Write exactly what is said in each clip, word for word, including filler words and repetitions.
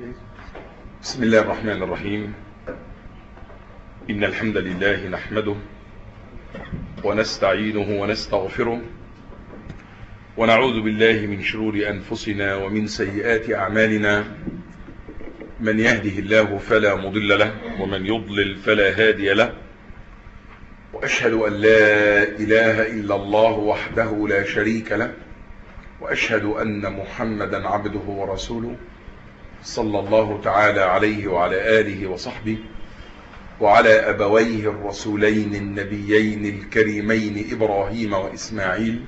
بسم الله الرحمن الرحيم. إن الحمد لله نحمده ونستعينه ونستغفره ونعوذ بالله من شرور أنفسنا ومن سيئات أعمالنا. من يهده الله فلا مضل له ومن يضلل فلا هادي له، وأشهد أن لا إله إلا الله وحده لا شريك له، وأشهد أن محمدا عبده ورسوله صلى الله تعالى عليه وعلى آله وصحبه وعلى أبويه الرسولين النبيين الكريمين إبراهيم وإسماعيل،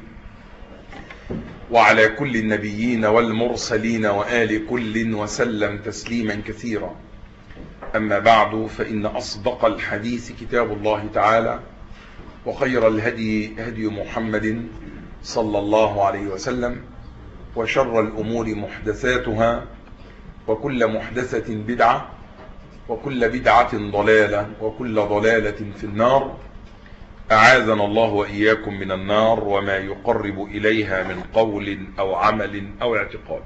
وعلى كل النبيين والمرسلين وآل كل وسلم تسليما كثيرا. أما بعد، فإن أصدق الحديث كتاب الله تعالى، وخير الهدي هدي محمد صلى الله عليه وسلم، وشر الأمور محدثاتها، وكل محدثة بدعة، وكل بدعة ضلالة، وكل ضلالة في النار. أعاذنا الله وإياكم من النار وما يقرب إليها من قول أو عمل أو اعتقاد.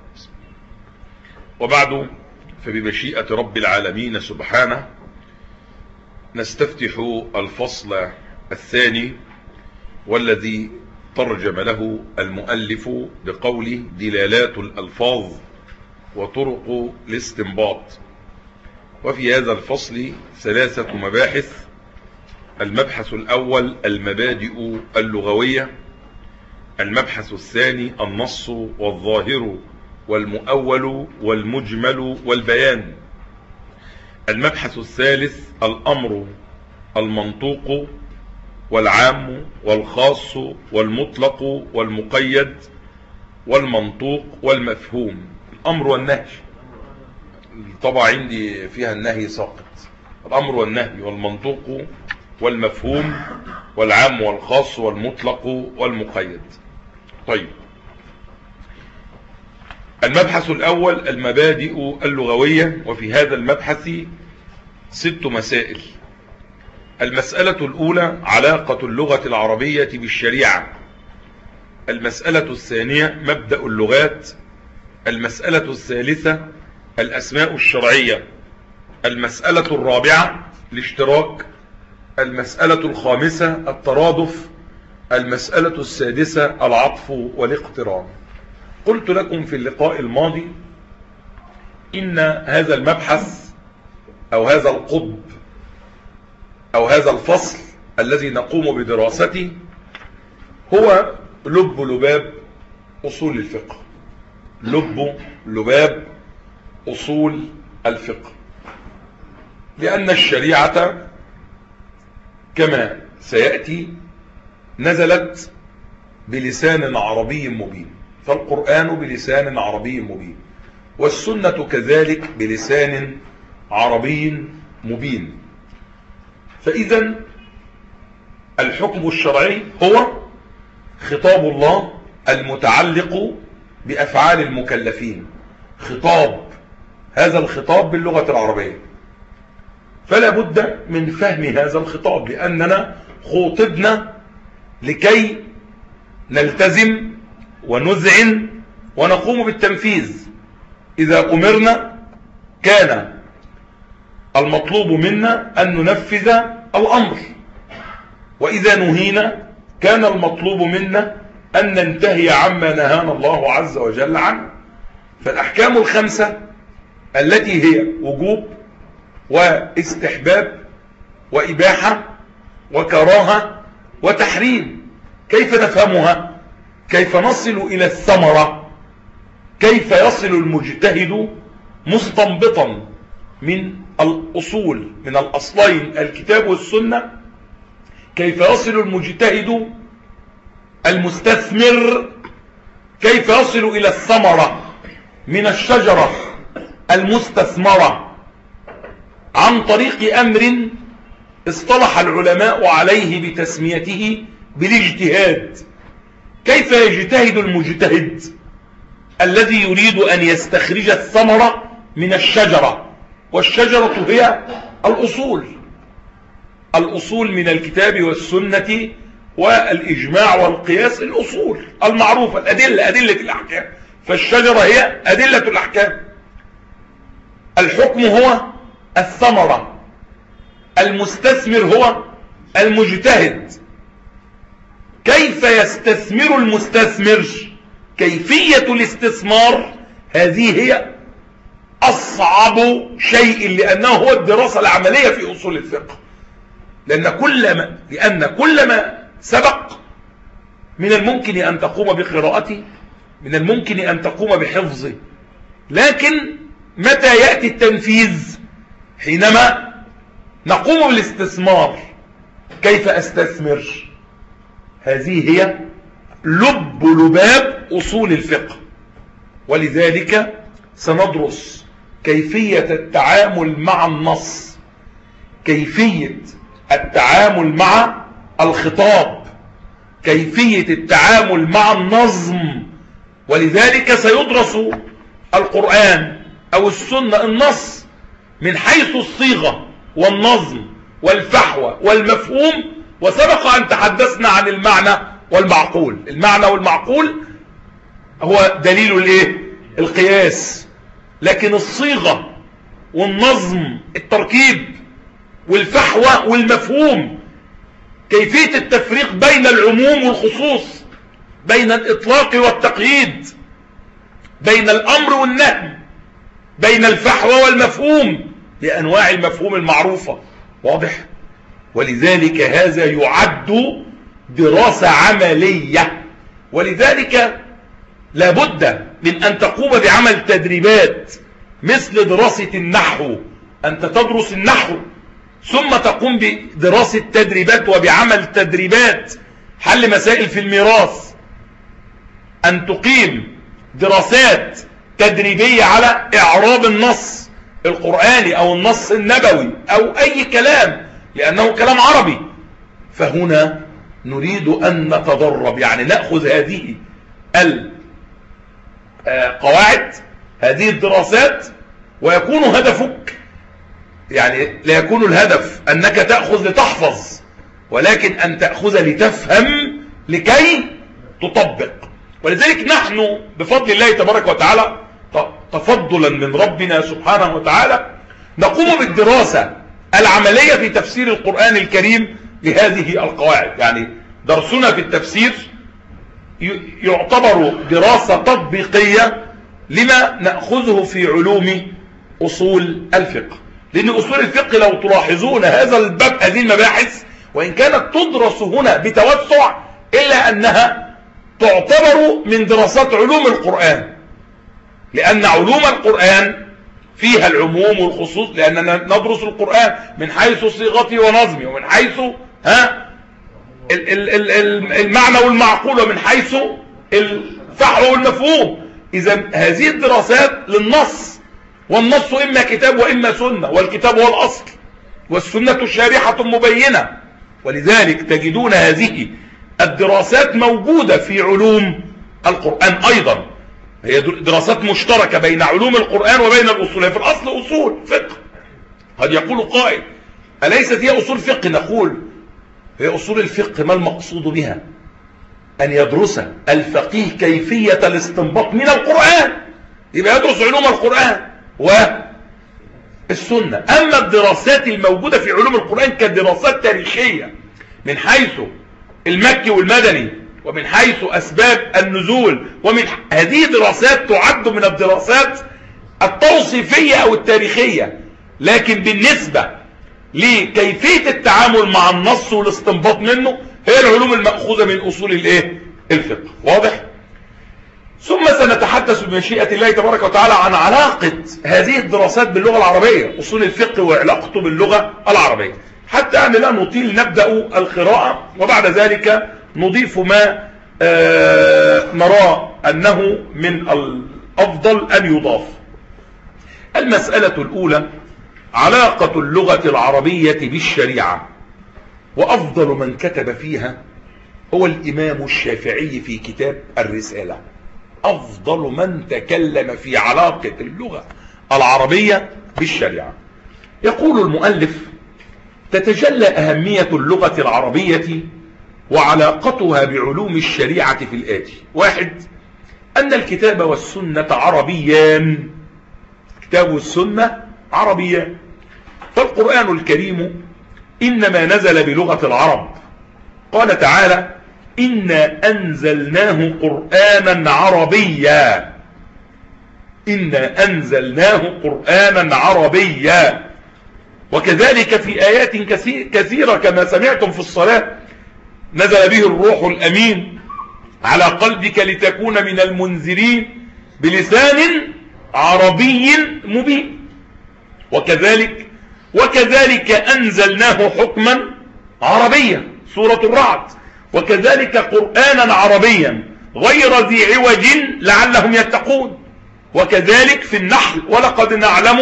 وبعد، فبمشيئة رب العالمين سبحانه نستفتح الفصل الثاني، والذي ترجم له المؤلف بقوله: دلالات الألفاظ وطرق الاستنباط. وفي هذا الفصل ثلاثة مباحث. المبحث الأول المبادئ اللغوية، المبحث الثاني النص والظاهر والمؤول والمجمل والبيان، المبحث الثالث الأمر المنطوق والعام والخاص والمطلق والمقيد والمنطوق والمفهوم. الأمر والنهي طبعا عندي فيها النهي ساقط. الأمر والنهي والمنطوق والمفهوم والعام والخاص والمطلق والمقيد. طيب، المبحث الأول المبادئ اللغوية، وفي هذا المبحث ست مسائل. المسألة الأولى علاقة اللغة العربية بالشريعة. المسألة الثانية مبدأ اللغات. المسألة الثالثة الأسماء الشرعية. المسألة الرابعة الاشتراك. المسألة الخامسة الترادف. المسألة السادسة العطف والاقتران. قلت لكم في اللقاء الماضي إن هذا المبحث أو هذا القطب أو هذا الفصل الذي نقوم بدراسته هو لب لباب أصول الفقه. لب لباب أصول الفقه، لأن الشريعة كما سيأتي نزلت بلسان عربي مبين، فالقرآن بلسان عربي مبين، والسنة كذلك بلسان عربي مبين. فإذا الحكم الشرعي هو خطاب الله المتعلق بأفعال المكلفين، خطاب هذا الخطاب باللغة العربية. فلا بد من فهم هذا الخطاب، لأننا خوطبنا لكي نلتزم ونذعن ونقوم بالتنفيذ. إذا أمرنا كان المطلوب منا أن ننفذ الأمر، وإذا نهينا كان المطلوب منا أن ننتهي عما نهانا الله عز وجل عنه. فالأحكام الخمسة التي هي وجوب واستحباب وإباحة وكراهة وتحريم، كيف نفهمها؟ كيف نصل إلى الثمرة؟ كيف يصل المجتهد مستنبطا من الأصول، من الأصلين الكتاب والسنة، كيف يصل المجتهد المستثمر، كيف يصل إلى الثمرة من الشجرة المستثمرة عن طريق أمر اصطلح العلماء عليه بتسميته بالاجتهاد. كيف يجتهد المجتهد الذي يريد أن يستخرج الثمرة من الشجرة، والشجرة هي الأصول، الأصول من الكتاب والسنة والإجماع والقياس، الأصول المعروفة، الأدلة، أدلة الأحكام. فالشجرة هي أدلة الأحكام. الحكم هو الثمرة، المستثمر هو المجتهد. كيف يستثمر المستثمر؟ كيفية الاستثمار هذه هي أصعب شيء، لأنه هو الدراسة العملية في أصول الفقه. لأن كل ما, لأن كل ما سبق من الممكن أن تقوم بقراءته، من الممكن أن تقوم بحفظه، لكن متى يأتي التنفيذ؟ حينما نقوم بالاستثمار. كيف أستثمر؟ هذه هي لب لباب أصول الفقه. ولذلك سندرس كيفية التعامل مع النص، كيفية التعامل مع الخطاب، كيفية التعامل مع النظم. ولذلك سيدرس القرآن أو السنة، النص، من حيث الصيغة والنظم والفحوى والمفهوم. وسبق أن تحدثنا عن المعنى والمعقول. المعنى والمعقول هو دليل الايه؟ القياس. لكن الصيغة والنظم، التركيب والفحوى والمفهوم، كيفية التفريق بين العموم والخصوص، بين الإطلاق والتقييد، بين الأمر والنهي، بين الفحوى والمفهوم، لأنواع المفهوم المعروفة. واضح؟ ولذلك هذا يعد دراسة عملية. ولذلك لابد من أن تقوم بعمل تدريبات مثل دراسة النحو. أنت تدرس النحو ثم تقوم بدراسة تدريبات وبعمل تدريبات حل مسائل في الميراث. أن تقيم دراسات تدريبية على إعراب النص القرآني أو النص النبوي أو أي كلام، لأنه كلام عربي. فهنا نريد أن نتدرب، يعني نأخذ هذه القواعد، هذه الدراسات، ويكون هدفك، يعني لا يكون الهدف أنك تأخذ لتحفظ، ولكن أن تأخذ لتفهم لكي تطبق. ولذلك نحن بفضل الله تبارك وتعالى، تفضلا من ربنا سبحانه وتعالى، نقوم بالدراسة العملية في تفسير القرآن الكريم لهذه القواعد. يعني درسنا في التفسير يعتبر دراسة تطبيقية لما نأخذه في علوم أصول الفقه. لأن أصول الفقه لو تلاحظون هذا الباب، هذه المباحث وإن كانت تدرس هنا بتوسع، إلا أنها تعتبر من دراسات علوم القرآن، لأن علوم القرآن فيها العموم والخصوص، لأننا ندرس القرآن من حيث صيغته ونظمه، ومن حيث ها المعنى والمعقول، ومن حيث الفحوى والمفهوم. إذا هذه الدراسات للنص، والنص إما كتاب وإما سنة، والكتاب هو الأصل والسنة شارحة مبينة. ولذلك تجدون هذه الدراسات موجودة في علوم القرآن أيضا. هي دراسات مشتركة بين علوم القرآن وبين الأصول. هي في الأصل أصول فقه. قد يقول قائل أليست هي أصول فقه؟ نقول هي أصول الفقه ما المقصود بها؟ أن يدرس الفقيه كيفية الاستنباط من القرآن، يبقى يدرس علوم القرآن والسنة. أما الدراسات الموجودة في علوم القرآن كدراسات تاريخية من حيث المكي والمدني، ومن حيث أسباب النزول، ومن هذه دراسات تعد من الدراسات التوصيفية أو التاريخية. لكن بالنسبة لكيفية التعامل مع النص والاستنباط منه، هي العلوم المأخوذة من أصول الايه؟ الفقه. واضح؟ ثم سنتحدث بمشيئة الله تبارك وتعالى عن علاقة هذه الدراسات باللغة العربية، أصول الفقه وعلاقته باللغة العربية، حتى أن لا نطيل نبدأ القراءة، وبعد ذلك نضيف ما آه نرى أنه من الأفضل أن يضاف. المسألة الأولى علاقة اللغة العربية بالشريعة، وأفضل من كتب فيها هو الإمام الشافعي في كتاب الرسالة. أفضل من تكلم في علاقة اللغة العربية بالشريعة. يقول المؤلف: تتجلى أهمية اللغة العربية وعلاقتها بعلوم الشريعة في الآتي: واحد، أن الكتاب والسنة عربيان الكتاب والسنة عربية. فالقرآن الكريم إنما نزل بلغة العرب. قال تعالى: إنا أنزلناه قرآنا عربيا. إنا أنزلناه قرآنا عربيا. وكذلك في آيات كثيرة كما سمعتم في الصلاة: نزل به الروح الأمين على قلبك لتكون من المنذرين بلسان عربي مبين. وكذلك وكذلك أنزلناه حكما عربيا، سورة الرعد. وكذلك قرآنا عربيا غير ذي عوج لعلهم يتقون. وكذلك في النحل: ولقد نعلم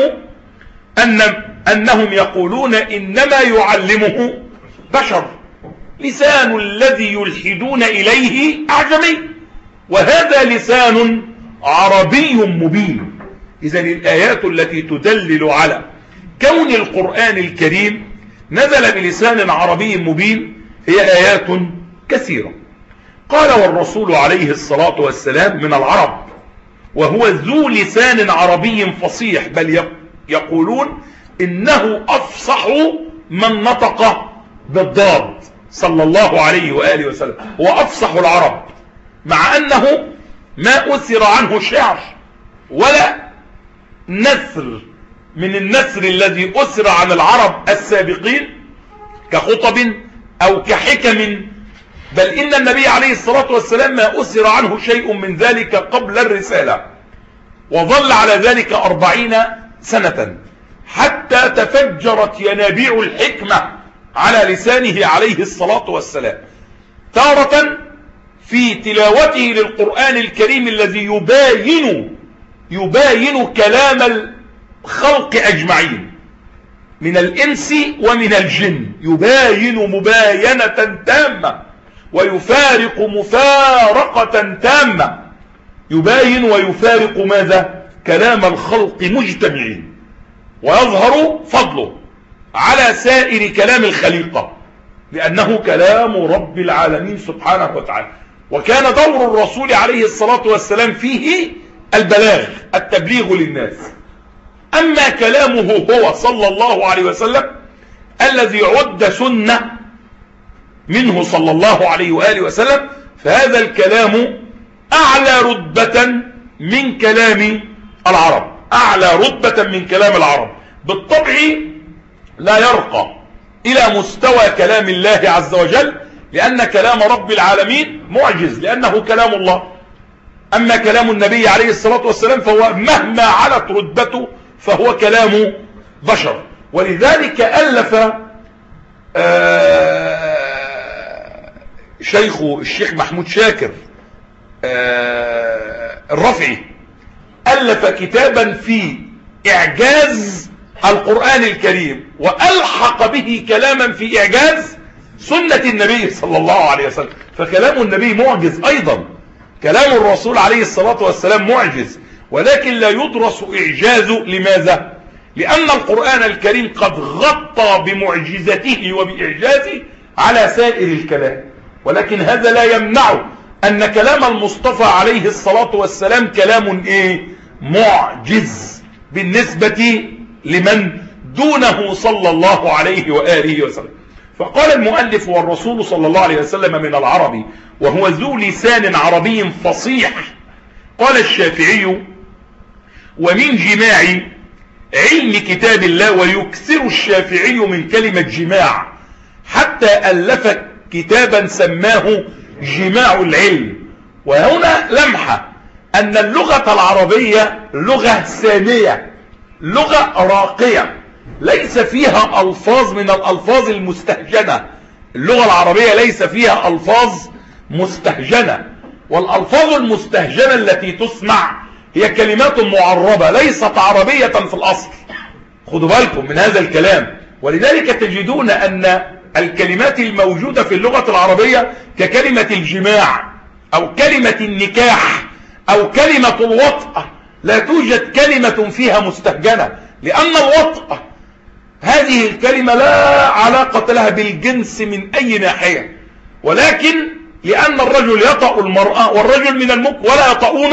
أن أنهم يقولون إنما يعلمه بشر لسان الذي يلحدون إليه أعجمي وهذا لسان عربي مبين. إذن الآيات التي تدلل على كون القرآن الكريم نزل بلسان عربي مبين هي آيات كثيرة. قال: والرسول عليه الصلاة والسلام من العرب، وهو ذو لسان عربي فصيح، بل يقولون إنه أفصح من نطق بالضاد صلى الله عليه وآله وسلم، هو أفصح العرب، مع أنه ما أثر عنه شعر ولا نثر من النثر الذي أثر عن العرب السابقين كخطب أو كحكم، بل إن النبي عليه الصلاة والسلام ما أثر عنه شيء من ذلك قبل الرسالة، وظل على ذلك أربعين سنة حتى تفجرت ينابيع الحكمة على لسانه عليه الصلاة والسلام، تارة في تلاوته للقرآن الكريم الذي يباين يباين كلام الخلق أجمعين من الإنس ومن الجن، يباين مباينة تامة ويفارق مفارقة تامة، يباين ويفارق ماذا؟ كلام الخلق مجتمعين، ويظهر فضله على سائر كلام الخليقة لأنه كلام رب العالمين سبحانه وتعالى. وكان دور الرسول عليه الصلاة والسلام فيه البلاغ، التبليغ للناس. أما كلامه هو صلى الله عليه وسلم الذي عد سنة منه صلى الله عليه وآله وسلم، فهذا الكلام أعلى رتبة من كلام العرب، أعلى رتبة من كلام العرب، بالطبع لا يرقى إلى مستوى كلام الله عز وجل، لأن كلام رب العالمين معجز لأنه كلام الله. أما كلام النبي عليه الصلاة والسلام فهو مهما علت رتبته فهو كلام بشر. ولذلك ألف شيخ الشيخ محمود شاكر الرفعي ألف كتابا في إعجاز القرآن الكريم، وألحق به كلاما في إعجاز سنة النبي صلى الله عليه وسلم. فكلام النبي معجز أيضا، كلام الرسول عليه الصلاة والسلام معجز، ولكن لا يدرس إعجازه. لماذا؟ لأن القرآن الكريم قد غطى بمعجزته وبإعجازه على سائر الكلام، ولكن هذا لا يمنع أن كلام المصطفى عليه الصلاة والسلام كلام إيه؟ معجز بالنسبة لمن دونه صلى الله عليه وآله وسلم. فقال المؤلف: والرسول صلى الله عليه وسلم من العرب وهو ذو لسان عربي فصيح. قال الشافعي: ومن جماع علم كتاب الله، ويكثر الشافعي من كلمة جماع حتى ألف كتابا سماه جماع العلم. وهنا لمحة أن اللغة العربية لغة سامية، لغة راقية، ليس فيها ألفاظ من الألفاظ المستهجنة. اللغة العربية ليس فيها ألفاظ مستهجنة، والألفاظ المستهجنة التي تسمع هي كلمات معربة ليست عربية في الأصل. خدوا بالكم من هذا الكلام. ولذلك تجدون أن الكلمات الموجودة في اللغة العربية ككلمة الجماع أو كلمة النكاح أو كلمة الوطأة، لا توجد كلمة فيها مستهجنة، لأن الوطأة هذه الكلمة لا علاقة لها بالجنس من أي ناحية، ولكن لأن الرجل يطأ المرأة والرجل من المك ولا يطؤون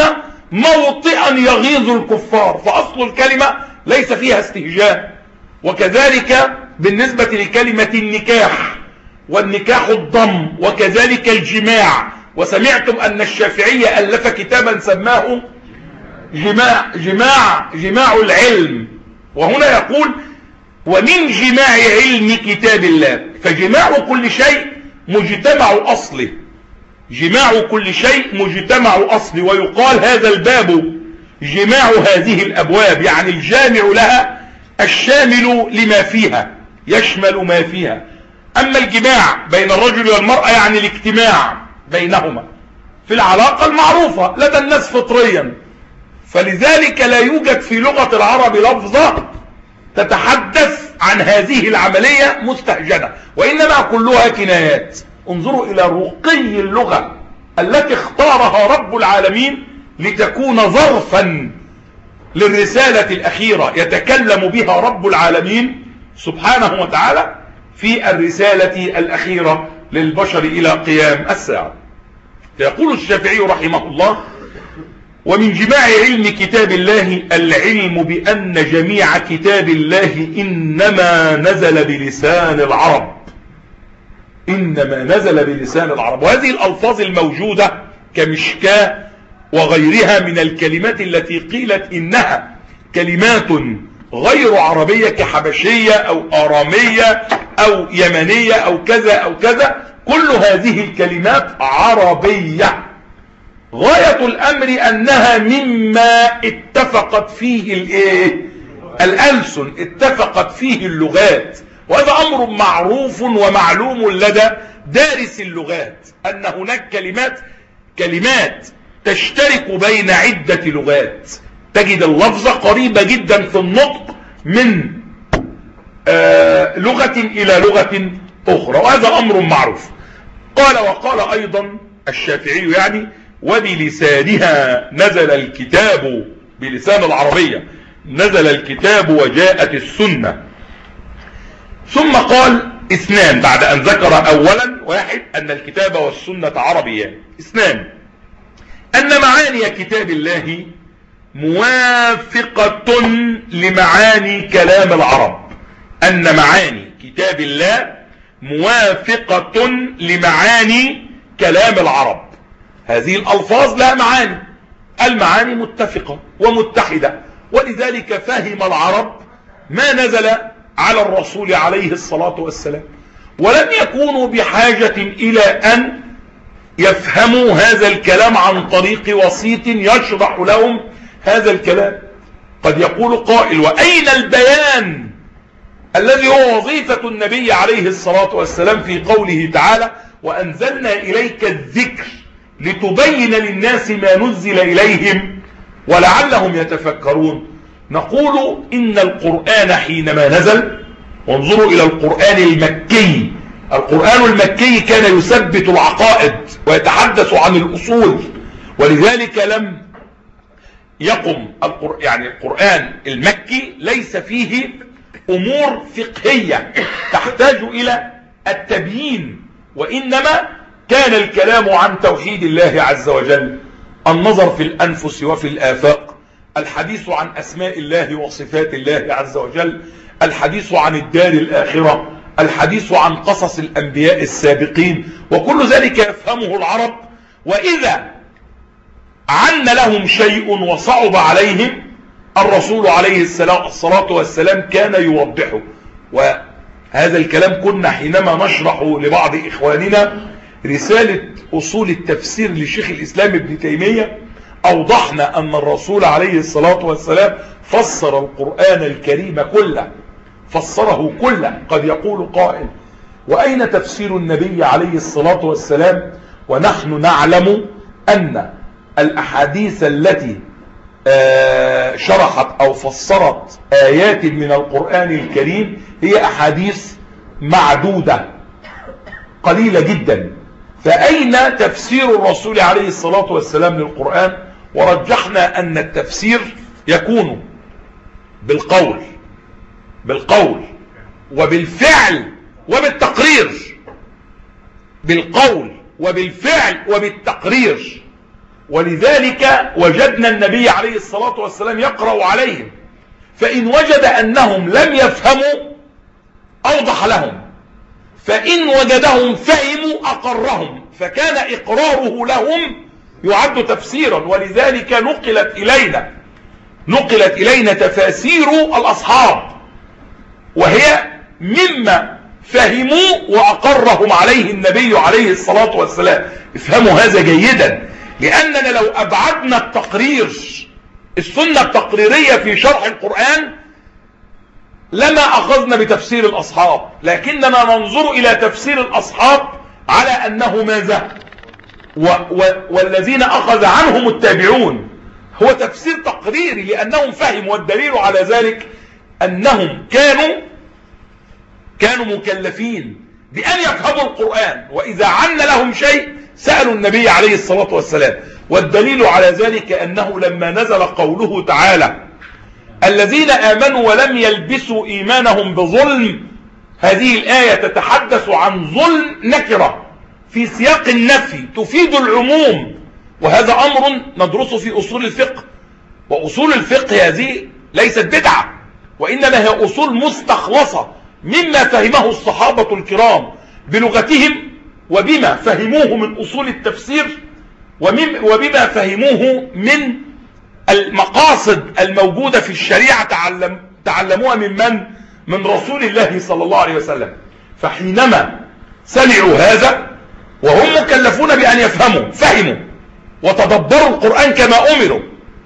موطئا يغيظ الكفار، فأصل الكلمة ليس فيها استهجان. وكذلك بالنسبة لكلمة النكاح، والنكاح الضم، وكذلك الجماع. وسمعتم أن الشافعية ألف كتابا سماه جماع جماع جماع العلم، وهنا يقول ومن جماع علم كتاب الله. فجماع كل شيء مجتمع أصله، جماع كل شيء مجتمع أصله. ويقال هذا الباب جماع هذه الأبواب، يعني الجامع لها الشامل لما فيها، يشمل ما فيها. أما الجماع بين الرجل والمرأة يعني الاجتماع بينهما في العلاقة المعروفة لدى الناس فطريا، فلذلك لا يوجد في لغة العرب لفظة تتحدث عن هذه العملية مستهجنة، وإنما كلها كنايات. انظروا إلى رقي اللغة التي اختارها رب العالمين لتكون ظرفا للرسالة الأخيرة يتكلم بها رب العالمين سبحانه وتعالى في الرسالة الأخيرة للبشر إلى قيام الساعة. يقول الشافعي رحمه الله ومن جماع علم كتاب الله العلم بأن جميع كتاب الله إنما نزل بلسان العرب، إنما نزل بلسان العرب. وهذه الألفاظ الموجودة كمشكاة وغيرها من الكلمات التي قيلت إنها كلمات غير عربية كحبشية أو آرامية أو يمنية أو كذا أو كذا، كل هذه الكلمات عربية. غاية الأمر أنها مما اتفقت فيه الايه الألسن، اتفقت فيه اللغات. وهذا أمر معروف ومعلوم لدى دارس اللغات أن هناك كلمات كلمات تشترك بين عدة لغات، تجد اللفظة قريبة جدا في النطق من آه لغة إلى لغة أخرى، وهذا أمر معروف. قال وقال أيضا الشافعي يعني وبلسانها نزل الكتاب، بلسان العربية نزل الكتاب وجاءت السنة. ثم قال اثنان بعد أن ذكر أولا واحد أن الكتاب والسنة عربيان، اثنان أن معاني كتاب الله موافقة لمعاني كلام العرب، أن معاني كتاب الله موافقة لمعاني كلام العرب. هذه الألفاظ لها معاني، المعاني متفقة ومتحدة، ولذلك فهم العرب ما نزل على الرسول عليه الصلاة والسلام، ولم يكونوا بحاجة إلى أن يفهموا هذا الكلام عن طريق وسيط يشرح لهم هذا الكلام. قد يقول قائل وأين البيان الذي هو وظيفة النبي عليه الصلاة والسلام في قوله تعالى وأنزلنا إليك الذكر لتبين للناس ما نزل إليهم ولعلهم يتفكرون. نقول إن القرآن حينما نزل، وانظروا إلى القرآن المكي، القرآن المكي كان يثبت العقائد ويتحدث عن الأصول، ولذلك لم يقم القرآن يعني القرآن المكي ليس فيه أمور فقهية تحتاج إلى التبيين، وإنما كان الكلام عن توحيد الله عز وجل، النظر في الأنفس وفي الآفاق، الحديث عن أسماء الله وصفات الله عز وجل، الحديث عن الدار الآخرة، الحديث عن قصص الأنبياء السابقين، وكل ذلك يفهمه العرب. وإذا عن لهم شيء وصعب عليهم الرسول عليه الصلاة والسلام كان يوضحه. وهذا الكلام كنا حينما نشرح لبعض إخواننا رسالة أصول التفسير لشيخ الإسلام ابن تيمية أوضحنا أن الرسول عليه الصلاة والسلام فسر القرآن الكريم كله، فسره كله. قد يقول قائل وأين تفسير النبي عليه الصلاة والسلام ونحن نعلم أن الأحاديث التي شرحت أو فسرت آيات من القرآن الكريم هي أحاديث معدودة قليلة جدا، فأين تفسير الرسول عليه الصلاة والسلام للقرآن؟ ورجحنا أن التفسير يكون بالقول بالقول وبالفعل وبالتقرير، بالقول وبالفعل وبالتقرير. ولذلك وجدنا النبي عليه الصلاة والسلام يقرأ عليهم، فإن وجد أنهم لم يفهموا أوضح لهم، فإن وجدهم فهموا أقرهم، فكان إقراره لهم يعد تفسيرا. ولذلك نقلت إلينا نقلت إلينا تفاسير الأصحاب، وهي مما فهموا وأقرهم عليه النبي عليه الصلاة والسلام. افهموا هذا جيدا، لأننا لو أبعدنا التقرير السنة التقريرية في شرح القرآن لما أخذنا بتفسير الأصحاب، لكننا ننظر إلى تفسير الأصحاب على أنه ماذا و و والذين أخذ عنهم التابعون هو تفسير تقريري، لأنهم فهموا. والدليل على ذلك أنهم كانوا كانوا مكلفين بأن يفهموا القرآن، وإذا عن لهم شيء سألوا النبي عليه الصلاة والسلام. والدليل على ذلك أنه لما نزل قوله تعالى الذين آمنوا ولم يلبسوا إيمانهم بظلم، هذه الآية تتحدث عن ظلم نكرة في سياق النفي تفيد العموم، وهذا أمر ندرسه في أصول الفقه. وأصول الفقه هذه ليست بدعة، وإنما هي أصول مستخلصة مما فهمه الصحابة الكرام بلغتهم، وبما فهموه من أصول التفسير، وبما فهموه من المقاصد الموجودة في الشريعة تعلم تعلموها من من؟ من رسول الله صلى الله عليه وسلم. فحينما سمعوا هذا وهم مكلفون بأن يفهموا فهموا وتدبروا القرآن كما أمروا،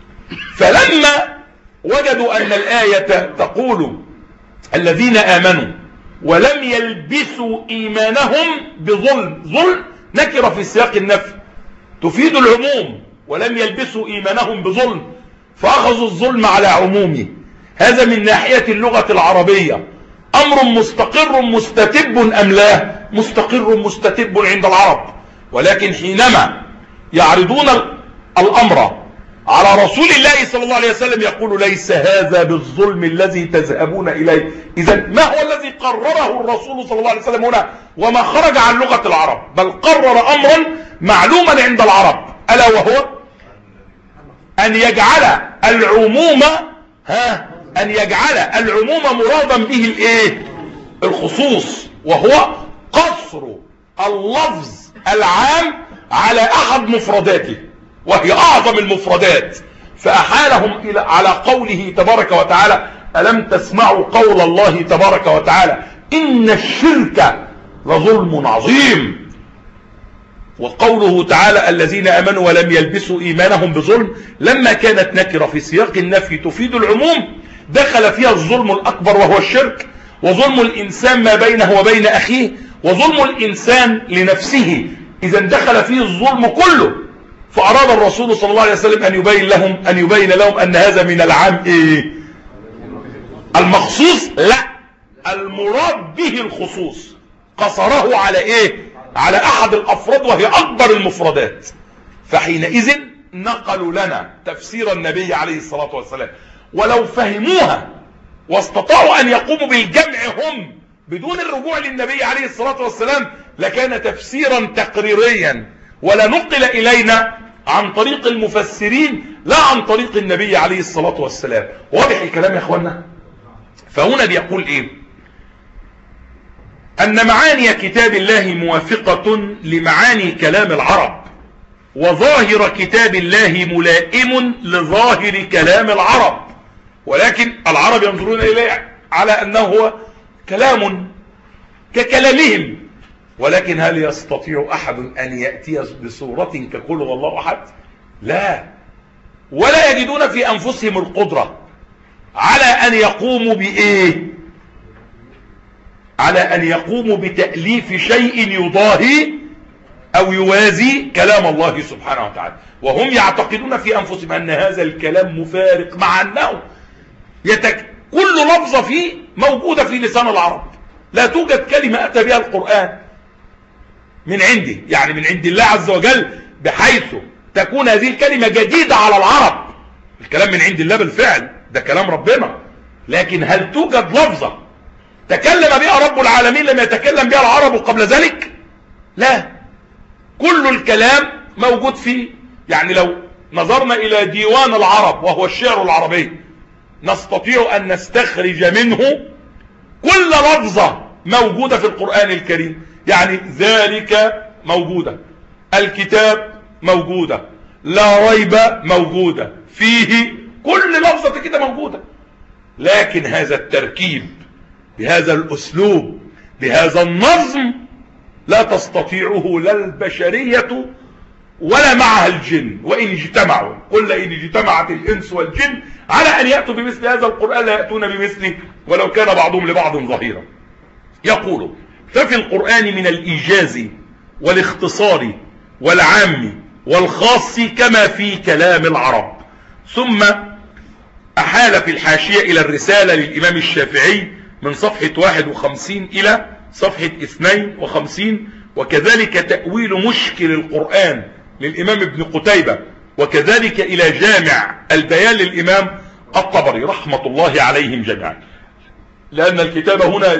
فلما وجدوا أن الآية تقول الذين آمنوا ولم يلبسوا إيمانهم بظلم، ظلم نكرة في سياق النفي تفيد العموم، ولم يلبسوا إيمانهم بظلم، فأخذوا الظلم على عمومه. هذا من ناحية اللغة العربية أمر مستقر مستتب أم لا؟ مستقر مستتب عند العرب. ولكن حينما يعرضون الأمر على رسول الله صلى الله عليه وسلم يقول ليس هذا بالظلم الذي تذهبون إليه. إذن ما هو الذي قرره الرسول صلى الله عليه وسلم هنا وما خرج عن لغة العرب؟ بل قرر أمرا معلوما عند العرب، ألا وهو أن يجعل العموم ها أن يجعل العموم مرادا به الإيه؟ الخصوص، وهو قصر اللفظ العام على أحد مفرداته وهي أعظم المفردات، فأحالهم إلى على قوله تبارك وتعالى ألم تسمعوا قول الله تبارك وتعالى إن الشرك لظلم عظيم، وقوله تعالى الذين آمنوا ولم يلبسوا إيمانهم بظلم لما كانت نكرة في سياق النفي تفيد العموم دخل فيها الظلم الأكبر وهو الشرك، وظلم الإنسان ما بينه وبين أخيه، وظلم الإنسان لنفسه، إذا دخل فيه الظلم كله. فأراد الرسول صلى الله عليه وسلم أن يبين لهم أن يبين لهم أن هذا من العام إيه؟ المخصوص، لا، المراد به الخصوص، قصره على إيه؟ على أحد الأفراد وهي أكبر المفردات. فحينئذ نقلوا لنا تفسير النبي عليه الصلاة والسلام، ولو فهموها واستطاعوا أن يقوموا بالجمع هم بدون الرجوع للنبي عليه الصلاة والسلام لكان تفسيرا تقريريا، ولا نقل إلينا عن طريق المفسرين لا عن طريق النبي عليه الصلاة والسلام. واضح الكلام يا اخوانا؟ فهنا بيقول ايه؟ أن معاني كتاب الله موافقة لمعاني كلام العرب، وظاهر كتاب الله ملائم لظاهر كلام العرب، ولكن العرب ينظرون إليه على أنه هو كلام ككلامهم. ولكن هل يستطيع أحد أن يأتي بصورة كقول والله أحد؟ لا، ولا يجدون في أنفسهم القدرة على أن يقوموا بإيه؟ على أن يقوموا بتأليف شيء يضاهي أو يوازي كلام الله سبحانه وتعالى، وهم يعتقدون في أنفسهم أن هذا الكلام مفارق، مع أنه يتك... كل لفظة فيه موجودة في لسان العرب. لا توجد كلمة أتى بها القرآن من عندي، يعني من عند الله عز وجل، بحيث تكون هذه الكلمة جديدة على العرب. الكلام من عند الله بالفعل، ده كلام ربنا. لكن هل توجد لفظة تكلم بها رب العالمين لم يتكلم بها العرب قبل ذلك؟ لا، كل الكلام موجود في يعني لو نظرنا إلى ديوان العرب وهو الشعر العربي نستطيع أن نستخرج منه كل لفظة موجودة في القرآن الكريم. يعني ذلك موجودة، الكتاب موجودة، لا ريب موجودة، فيه، كل لفظة كده موجودة. لكن هذا التركيب بهذا الأسلوب بهذا النظم لا تستطيعه لا البشرية ولا معها الجن وإن اجتمعوا. قل إن اجتمعت الإنس والجن على أن يأتوا بمثل هذا القرآن لا يأتون بمثله ولو كان بعضهم لبعض ظهيرا. يقول: ففي القرآن من الإيجاز والاختصار والعام والخاص كما في كلام العرب. ثم أحال في الحاشية إلى الرسالة للإمام الشافعي من صفحة واحد وخمسين إلى صفحة اثنين وخمسين، وكذلك تأويل مشكل القرآن للإمام ابن قتيبة، وكذلك إلى جامع البيان للإمام الطبري رحمة الله عليهم جميعا. لأن الكتاب هنا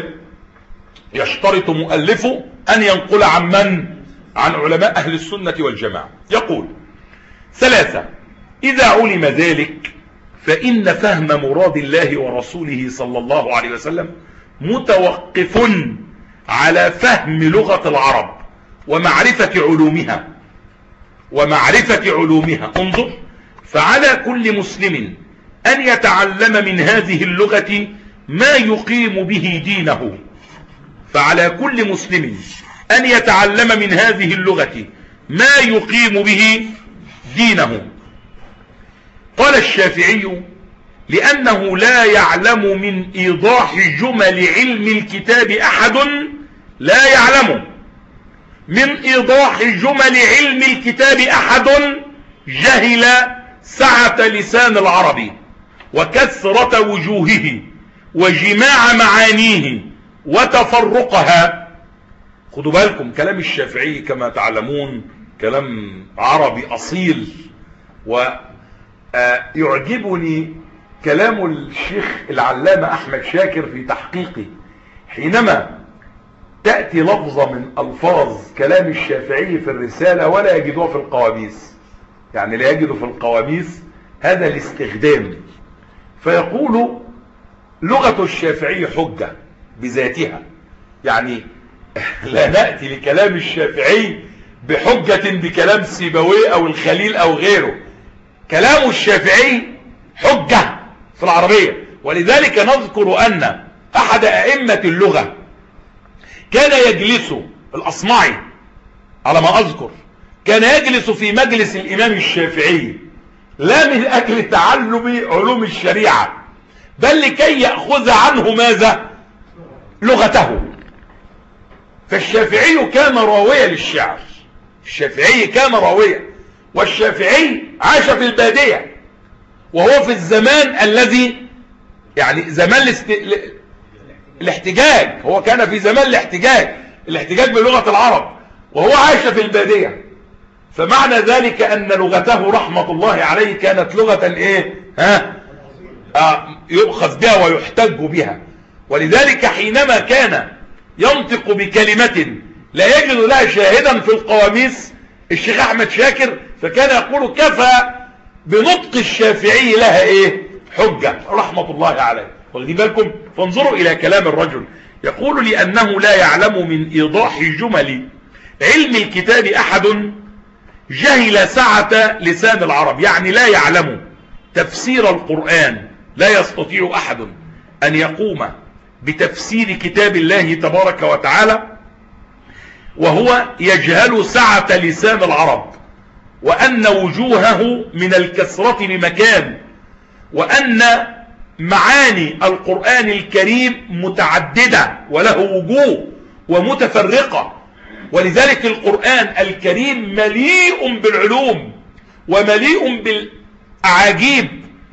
يشترط مؤلفه أن ينقل عن من؟ عن علماء أهل السنة والجماعة. يقول: ثلاثة: إذا علم ذلك فإن فهم مراد الله ورسوله صلى الله عليه وسلم متوقف على فهم لغة العرب ومعرفة علومها ومعرفة علومها انظر: فعلى كل مسلم أن يتعلم من هذه اللغة ما يقيم به دينه فعلى كل مسلم أن يتعلم من هذه اللغة ما يقيم به دينه. قال الشافعي: لأنه لا يعلم من إيضاح جمل علم الكتاب أحد لا يعلم من إيضاح جمل علم الكتاب أحد جهل سعة لسان العرب وكثرة وجوهه وجماع معانيه وتفرقها. خدوا بالكم، كلام الشافعي كما تعلمون كلام عربي أصيل، ويعجبني كلام الشيخ العلامة أحمد شاكر في تحقيقه حينما تأتي لفظة من ألفاظ كلام الشافعي في الرسالة ولا يجدوها في القواميس، يعني لا يجدوا في القواميس هذا الاستخدام، فيقول: لغة الشافعي حجة بذاتها. يعني لا نأتي لكلام الشافعي بحجة بكلام سيبويه أو الخليل أو غيره. كلام الشافعي حجة في العربية. ولذلك نذكر أن أحد أئمة اللغة كان يجلس الأصمعي على ما أذكر، كان يجلس في مجلس الإمام الشافعي لا من أجل تعلم علوم الشريعة بل لكي يأخذ عنه ماذا؟ لغته. فالشافعي كان راويا للشعر، الشافعي كان راويا، والشافعي عاش في البادية وهو في الزمان الذي يعني زمان الاست... الاحتجاج، هو كان في زمان الاحتجاج الاحتجاج بلغة العرب وهو عاش في البادية. فمعنى ذلك أن لغته رحمة الله عليه كانت لغة ايه؟ ها؟ آه يؤخذ بها ويحتج بها. ولذلك حينما كان ينطق بكلمة لا يجد لها شاهدا في القواميس الشيخ أحمد شاكر فكان يقول: كفى بنطق الشافعي لها ايه؟ حجة رحمة الله عليه. واخدين بالكم؟ فانظروا إلى كلام الرجل يقول: لأنه لا يعلم من إيضاح جمل علم الكتاب أحد جهل سعة لسان العرب. يعني لا يعلم تفسير القرآن، لا يستطيع أحد أن يقوم بتفسير كتاب الله تبارك وتعالى وهو يجهل سعة لسان العرب، وأن وجوهه من الكثرة بمكان، وأن معاني القرآن الكريم متعددة وله وجوه ومتفرقة. ولذلك القرآن الكريم مليء بالعلوم ومليء بالأعاجيب.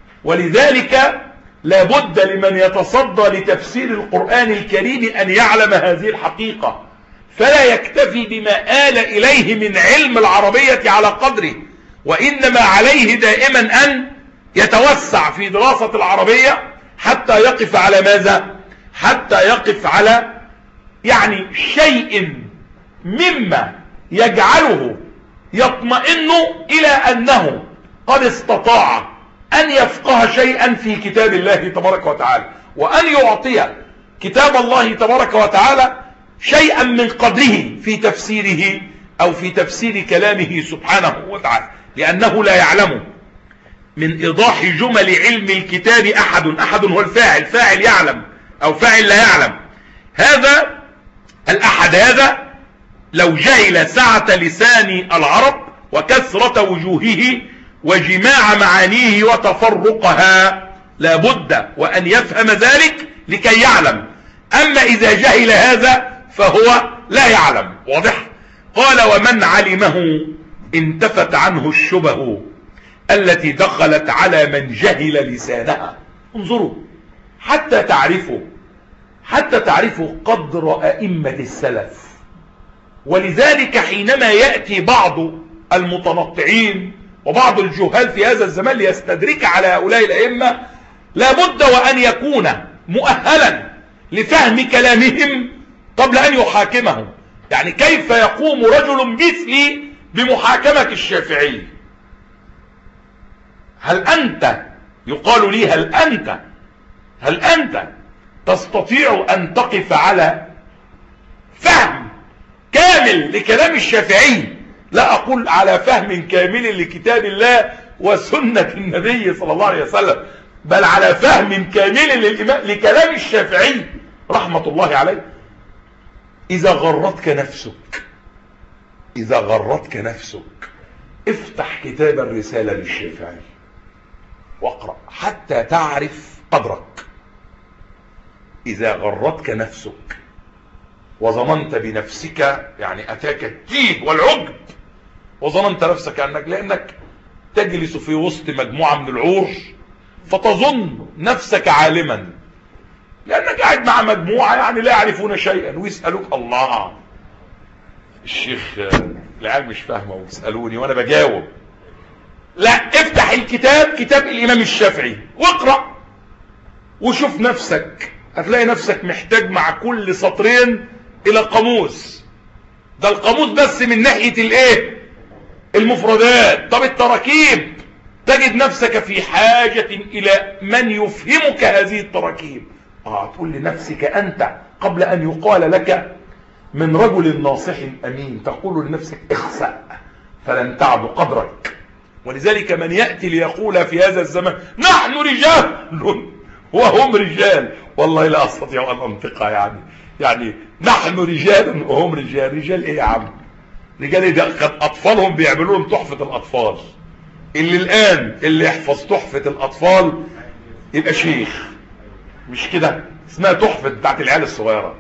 ولذلك لابد لمن يتصدى لتفسير القرآن الكريم أن يعلم هذه الحقيقة، فلا يكتفي بما آل إليه من علم العربية على قدره، وإنما عليه دائما أن يتوسع في دراسة العربية حتى يقف على ماذا؟ حتى يقف على يعني شيء مما يجعله يطمئن إلى أنه قد استطاع أن يفقه شيئا في كتاب الله تبارك وتعالى، وأن يعطي كتاب الله تبارك وتعالى شيئا من قدره في تفسيره أو في تفسير كلامه سبحانه وتعالى، لأنه لا يعلم من إيضاح جمل علم الكتاب أحد. أحد هو الفاعل، فاعل يعلم أو فاعل لا يعلم. هذا الأحد هذا لو جهل سعة لسان العرب وكثرة وجوهه وجماع معانيه وتفرقها لابد وأن يفهم ذلك لكي يعلم. أما إذا جهل هذا فهو لا يعلم. واضح؟ قال ومن علمه انتفت عنه الشبه التي دخلت على من جهل لسانها. انظروا حتى تعرفوا حتى تعرفوا قدر أئمة السلف. ولذلك حينما يأتي بعض المتنطعين وبعض الجهال في هذا الزمان ليستدرك على هؤلاء الأئمة لابد وأن يكون مؤهلا لفهم كلامهم قبل أن يحاكمهم. يعني كيف يقوم رجل مثلي بمحاكمة الشافعي؟ هل أنت يقال لي هل أنت هل أنت تستطيع أن تقف على فهم كامل لكلام الشافعي؟ لا أقول على فهم كامل لكتاب الله وسنة النبي صلى الله عليه وسلم، بل على فهم كامل لكلام الشافعي رحمة الله عليه. إذا غرتك نفسك إذا غرتك نفسك افتح كتاب الرسالة للشافعي واقرأ حتى تعرف قدرك. إذا غرتك نفسك وظننت بنفسك، يعني أتاك التيب والعجب وظننت نفسك أنك لأنك تجلس في وسط مجموعة من العور فتظن نفسك عالما، لأنك قاعد مع مجموعة يعني لا يعرفون شيئا ويسألوك الله الشيخ العيال مش فاهمة ويسألوني وأنا بجاوب. لا، افتح الكتاب كتاب الإمام الشافعي واقرأ وشوف نفسك، هتلاقي نفسك محتاج مع كل سطرين إلى قاموس. ده القاموس بس من ناحية الايه المفردات. طب التراكيب تجد نفسك في حاجة إلى من يفهمك هذه التراكيب. آه تقول لنفسك أنت قبل أن يقال لك من رجل ناصح أمين تقول لنفسك اخسأ فلن تعد قدرك. ولذلك من يأتي ليقول في هذا الزمان نحن رجال وهم رجال، والله لا أستطيع أن أنطقها. يعني يعني نحن رجال وهم رجال. رجال إيه يا عم؟ رجال إيه؟ ده كان أطفالهم بيعملوا لهم تحفة الأطفال. اللي الآن اللي يحفظ تحفة الأطفال يبقى شيخ، مش كده؟ اسمها تحفة بتاعت العيال الصغيرة.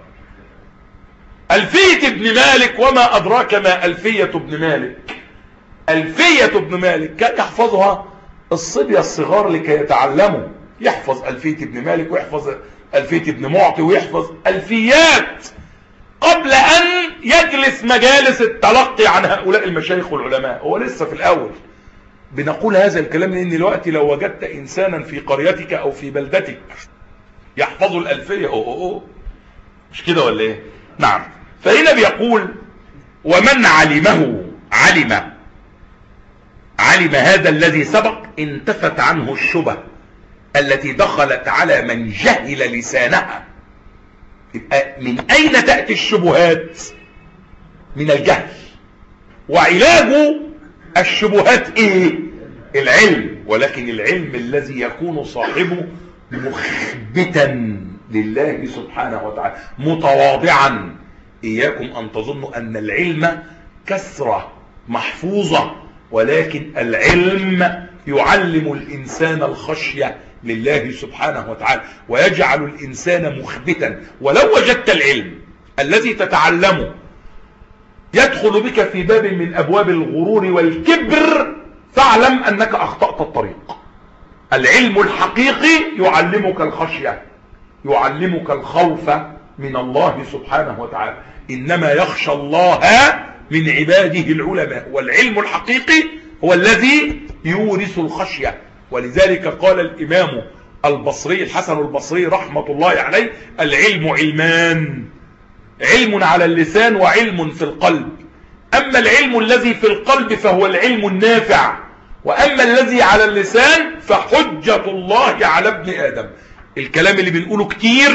ألفية ابن مالك، وما أدراك ما ألفية ابن مالك. ألفية ابن مالك كان يحفظها الصبية الصغار لكي يتعلموا. يحفظ ألفية ابن مالك ويحفظ ألفية ابن معطي ويحفظ ألفيات قبل أن يجلس مجالس التلقي عن هؤلاء المشايخ والعلماء. هو لسه في الأول. بنقول هذا الكلام لأن دلوقتي لو وجدت إنسانا في قريتك أو في بلدتك يحفظ الألفية أوه أوه مش كده ولا إيه؟ نعم. فهنا بيقول ومن علمه علم علم هذا الذي سبق انتفت عنه الشبه التي دخلت على من جهل لسانها. يبقى من أين تأتي الشبهات؟ من الجهل. وعلاج الشبهات ايه؟ العلم. ولكن العلم الذي يكون صاحبه مخبتا لله سبحانه وتعالى متواضعا. إياكم أن تظنوا أن العلم كثرة محفوظة، ولكن العلم يعلم الإنسان الخشية لله سبحانه وتعالى ويجعل الإنسان مخبتا. ولو وجدت العلم الذي تتعلمه يدخل بك في باب من أبواب الغرور والكبر فاعلم أنك أخطأت الطريق. العلم الحقيقي يعلمك الخشية، يعلمك الخوف من الله سبحانه وتعالى. إنما يخشى الله من عباده العلماء، والعلم الحقيقي هو الذي يورث الخشية. ولذلك قال الإمام البصري الحسن البصري رحمة الله عليه العلم علمان، علم على اللسان وعلم في القلب. أما العلم الذي في القلب فهو العلم النافع، وأما الذي على اللسان فحجة الله على ابن آدم. الكلام اللي بنقوله كتير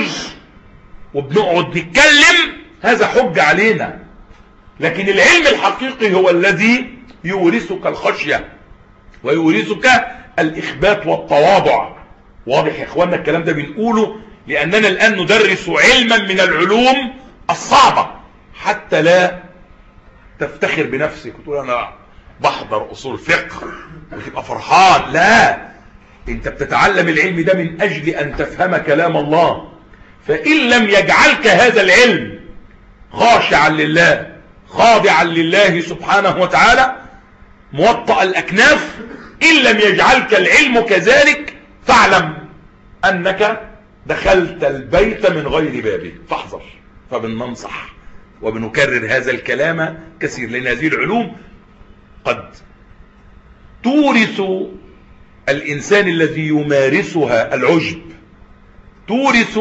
وبنقعد نتكلم هذا حجة علينا، لكن العلم الحقيقي هو الذي يورثك الخشية ويورثك الإخبات والتواضع. واضح يا إخواننا الكلام ده بنقوله لأننا الآن ندرس علما من العلوم الصعبة، حتى لا تفتخر بنفسك وتقول أنا بحضر أصول فقه وتبقى فرحان. لا، أنت بتتعلم العلم ده من أجل أن تفهم كلام الله، فإن لم يجعلك هذا العلم خاشعا لله خاضعا لله سبحانه وتعالى موطأ الأكناف، إن لم يجعلك العلم كذلك فاعلم أنك دخلت البيت من غير بابه، فاحذر. فبننصح وبنكرر هذا الكلام كثير، لأن هذه العلوم قد تورث الإنسان الذي يمارسها العجب، تورث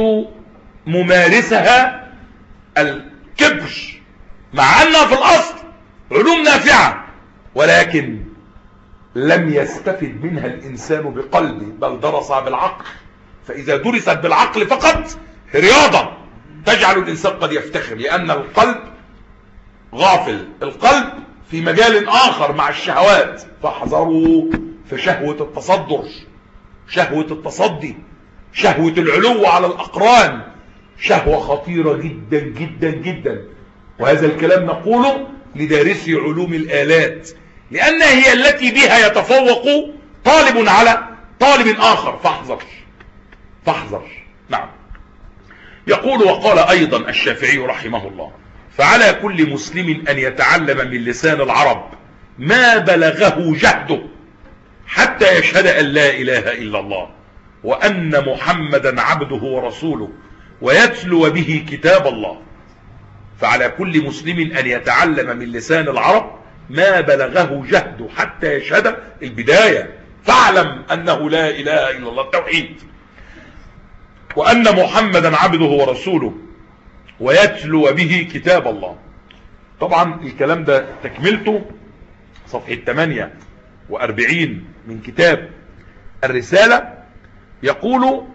ممارسها الكبر، مع أنها في الأصل علوم نافعة، ولكن لم يستفد منها الإنسان بقلبه، بل درسها بالعقل. فإذا درست بالعقل فقط رياضة تجعل الإنسان قد يفتخر، لأن القلب غافل، القلب في مجال آخر مع الشهوات. فاحذروا فشهوة التصدر، شهوة التصدي، شهوة العلو على الأقران، شهوة خطيرة جدا جدا جدا. وهذا الكلام نقوله لدارسي علوم الآلات، لأنها هي التي بها يتفوق طالب على طالب آخر. فاحذر فاحذر. نعم. يقول وقال أيضا الشافعي رحمه الله: فعلى كل مسلم أن يتعلم من لسان العرب ما بلغه جهده حتى يشهد أن لا إله إلا الله وأن محمدا عبده ورسوله ويتلو به كتاب الله. فعلى كل مسلم أن يتعلم من لسان العرب ما بلغه جهده حتى يشهد، البداية فاعلم أنه لا إله إلا الله، التوحيد، وأن محمدا عبده ورسوله ويتلو به كتاب الله. طبعا الكلام ده تكملته صفحة ثمانية وأربعين من كتاب الرسالة. يقول: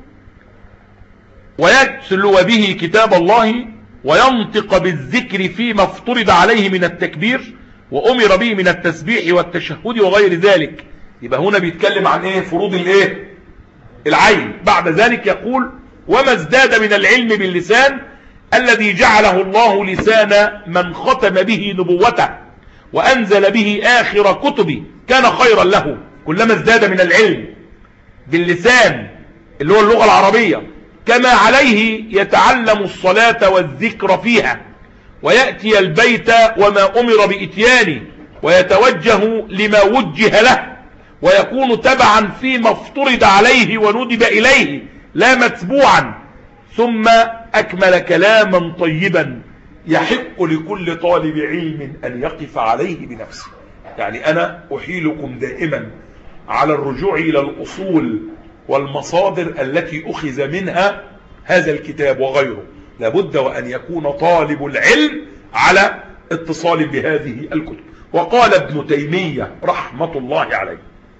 ويتلو به كتاب الله وينطق بالذكر فيما افترض عليه من التكبير وأمر به من التسبيح والتشهد وغير ذلك. يبقى هنا بيتكلم عن ايه؟ فروض الايه؟ العين. بعد ذلك يقول: وما ازداد من العلم باللسان الذي جعله الله لسان من ختم به نبوته وأنزل به آخر كتبه كان خيرا له. كلما ازداد من العلم باللسان اللي هو اللغة العربية كما عليه يتعلم الصلاة والذكر فيها ويأتي البيت وما أمر بإتيانه ويتوجه لما وجه له ويكون تبعا فيما افترض عليه وندب إليه لا متبوعا، ثم أكمل كلاما طيبا يحق لكل طالب علم أن يقف عليه بنفسه. يعني أنا أحيلكم دائما على الرجوع إلى الأصول والمصادر التي أخذ منها هذا الكتاب وغيره. لابد وأن يكون طالب العلم على اتصال بهذه الكتب. وقال ابن تيمية رحمة الله عليه: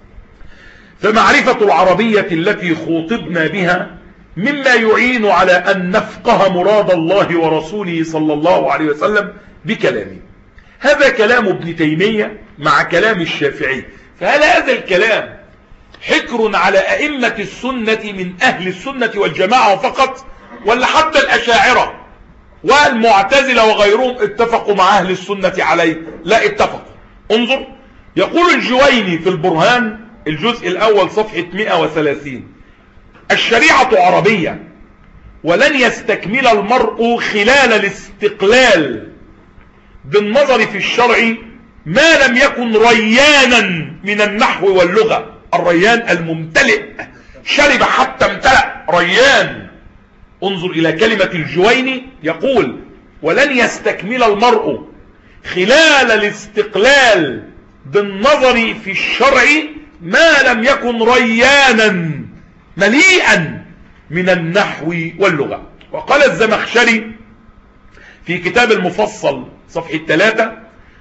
فمعرفة العربية التي خوطبنا بها مما يعين على أن نفقه مراد الله ورسوله صلى الله عليه وسلم بكلامه. هذا كلام ابن تيمية مع كلام الشافعي. فهل هذا الكلام حكر على أئمة السنة من أهل السنة والجماعة فقط، ولا حتى الأشاعرة والمعتزلة وغيرهم اتفقوا مع أهل السنة عليه؟ لا، اتفقوا. انظر، يقول الجويني في البرهان الجزء الأول صفحة مئة وثلاثين: الشريعة عربية ولن يستكمل المرء خلال الاستقلال بالنظر في الشرع ما لم يكن ريانا من النحو واللغة. الريان الممتلئ، شرب حتى امتلأ، ريان. انظر إلى كلمة الجويني، يقول: ولن يستكمل المرء خلال الاستقلال بالنظر في الشرع ما لم يكن ريانا مليئا من النحو واللغة. وقال الزمخشري في كتاب المفصل صفحة ثلاثة: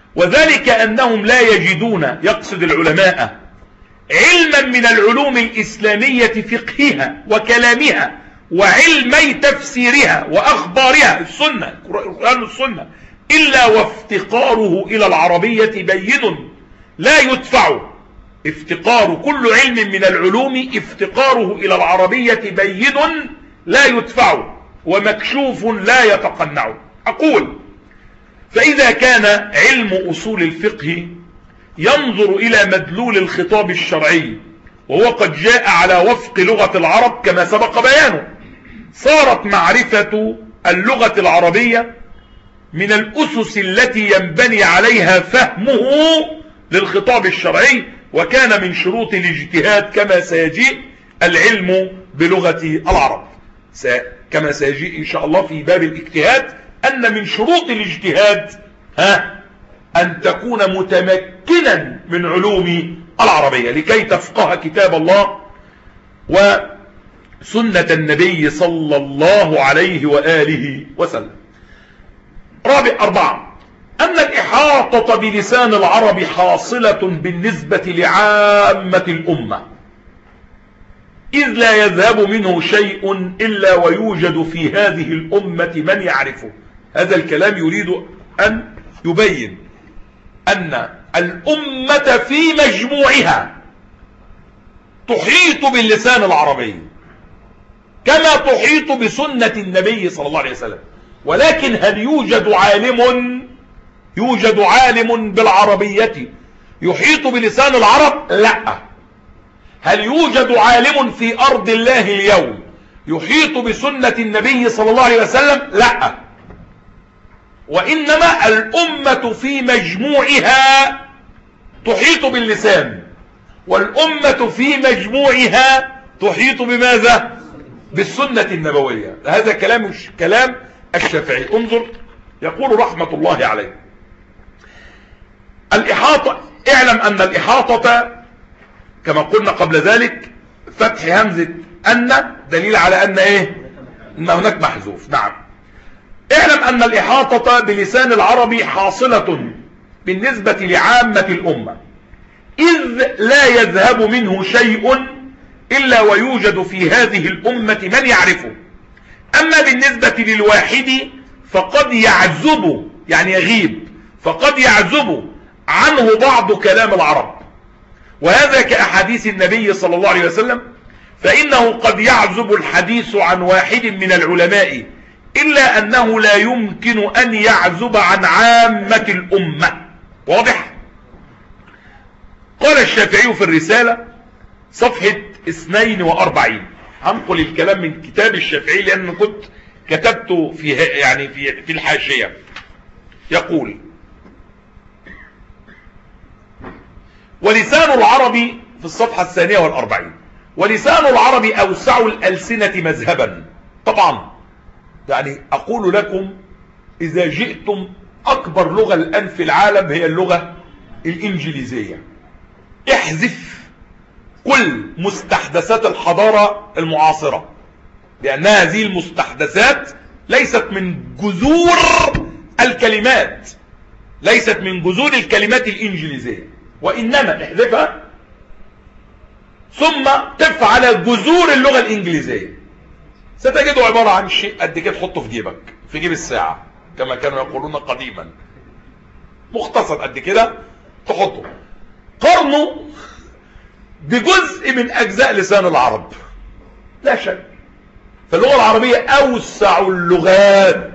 وذلك أنهم لا يجدون، يقصد العلماء، علما من العلوم الإسلامية فقهها وكلامها وعلمي تفسيرها وأخبارها السنة القرآن والسنة، إلا وافتقاره إلى العربية بين لا يدفع. افتقار كل علم من العلوم افتقاره إلى العربية بين لا يدفع ومكشوف لا يتقنع. أقول: فإذا كان علم أصول الفقه ينظر إلى مدلول الخطاب الشرعي وهو قد جاء على وفق لغة العرب كما سبق بيانه، صارت معرفة اللغة العربية من الأسس التي ينبني عليها فهمه للخطاب الشرعي، وكان من شروط الاجتهاد كما سيجيء العلم بلغة العرب، كما سيجيء إن شاء الله في باب الاجتهاد أن من شروط الاجتهاد ها أن تكون متمكنا من علوم العربية لكي تفقه كتاب الله وسنة النبي صلى الله عليه وآله وسلم. رابع أربعة أن الإحاطة بلسان العرب حاصلة بالنسبة لعامة الأمة، إذ لا يذهب منه شيء إلا ويوجد في هذه الأمة من يعرفه. هذا الكلام يريد أن يبين أن الأمة في مجموعها تحيط باللسان العربي كما تحيط بسنة النبي صلى الله عليه وسلم، ولكن هل يوجد عالم يوجد عالم بالعربية يحيط بلسان العرب؟ لا. هل يوجد عالم في أرض الله اليوم يحيط بسنة النبي صلى الله عليه وسلم؟ لا. وإنما الأمة في مجموعها تحيط باللسان، والأمة في مجموعها تحيط بماذا؟ بالسنة النبوية. هذا كلام كلام الشافعي. انظر، يقول رحمة الله عليه: الإحاطة، اعلم أن الإحاطة كما قلنا قبل ذلك فتح همزة أن دليل على أن إيه؟ أن هناك محذوف. نعم. اعلم أن الإحاطة بلسان العربي حاصلة بالنسبة لعامة الأمة، إذ لا يذهب منه شيء إلا ويوجد في هذه الأمة من يعرفه. أما بالنسبة للواحد فقد يعزب، يعني يغيب، فقد يعزب عنه بعض كلام العرب، وهذا كأحاديث النبي صلى الله عليه وسلم، فإنه قد يعزب الحديث عن واحد من العلماء إلا أنه لا يمكن أن يعزب عن عامة الأمة. واضح؟ قال الشافعي في الرسالة صفحة اثنين وأربعين، هنقل الكلام من كتاب الشافعي لأن كنت كتبته في يعني في في الحاشية. يقول: ولسان العرب في الصفحة الثانية والأربعين: ولسان العرب أوسع الألسنة مذهبا. طبعا يعني أقول لكم إذا جئتم أكبر لغة الآن في العالم هي اللغة الإنجليزية. احذف كل مستحدثات الحضارة المعاصرة، لأن هذه المستحدثات ليست من جذور الكلمات، ليست من جذور الكلمات الإنجليزية، وإنما احذفها ثم قف على جذور اللغة الإنجليزية، ستجده عبارة عن شيء قد كده تحطه في جيبك، في جيب الساعة كما كانوا يقولون قديما، مختصر قد كده تحطه. قرنه بجزء من أجزاء لسان العرب لا شك. فاللغة العربية أوسع اللغات،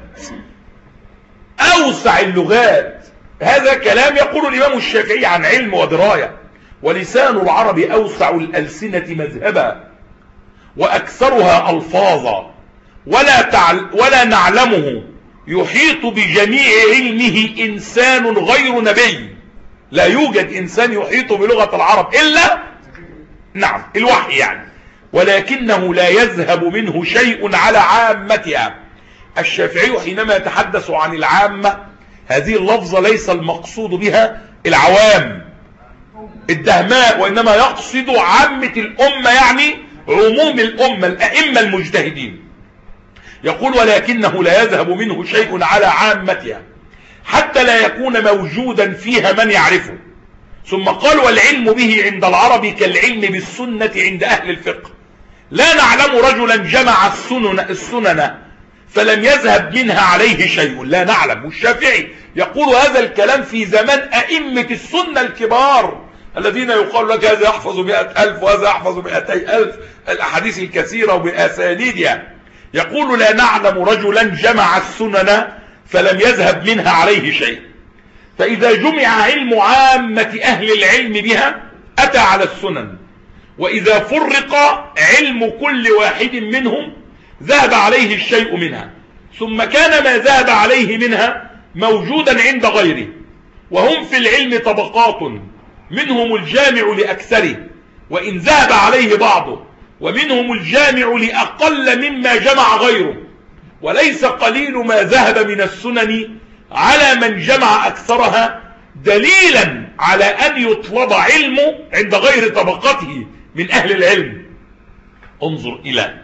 أوسع اللغات. هذا كلام يقول الإمام الشافعي عن علم ودراية. ولسان العرب أوسع الألسنة مذهبا وأكثرها ألفاظا، ولا, تعل ولا نعلمه يحيط بجميع علمه إنسان غير نبي. لا يوجد إنسان يحيط بلغة العرب إلا نعم الوحي يعني، ولكنه لا يذهب منه شيء على عامتها. الشافعي حينما يتحدث عن العامة هذه اللفظة ليس المقصود بها العوام الدهماء، وإنما يقصد عامة الأمة، يعني عموم الأمة، الأئمة المجتهدين. يقول: ولكنه لا يذهب منه شيء على عامتها. حتى لا يكون موجودا فيها من يعرفه. ثم قال والعلم به عند العرب كالعلم بالسنة عند أهل الفقه، لا نعلم رجلا جمع السنن, السنن فلم يذهب منها عليه شيء، لا نعلم. والشافعي يقول هذا الكلام في زمان أئمة السنة الكبار الذين يقال لك هذا يحفظ مئة ألف وهذا يحفظ مئتي ألف، الأحاديث الكثيرة وبأسانيدها. يقول لا نعلم رجلا جمع السنن فلم يذهب منها عليه شيء. فإذا جمع علم عامة أهل العلم بها أتى على السنن، وإذا فرق علم كل واحد منهم ذهب عليه الشيء منها، ثم كان ما ذهب عليه منها موجودا عند غيره. وهم في العلم طبقات، منهم الجامع لأكثره وإن ذهب عليه بعضه، ومنهم الجامع لأقل مما جمع غيره، وليس قليل ما ذهب من السنن على من جمع أكثرها، دليلا على أن يطلب علمه عند غير طبقته من أهل العلم. انظر إلى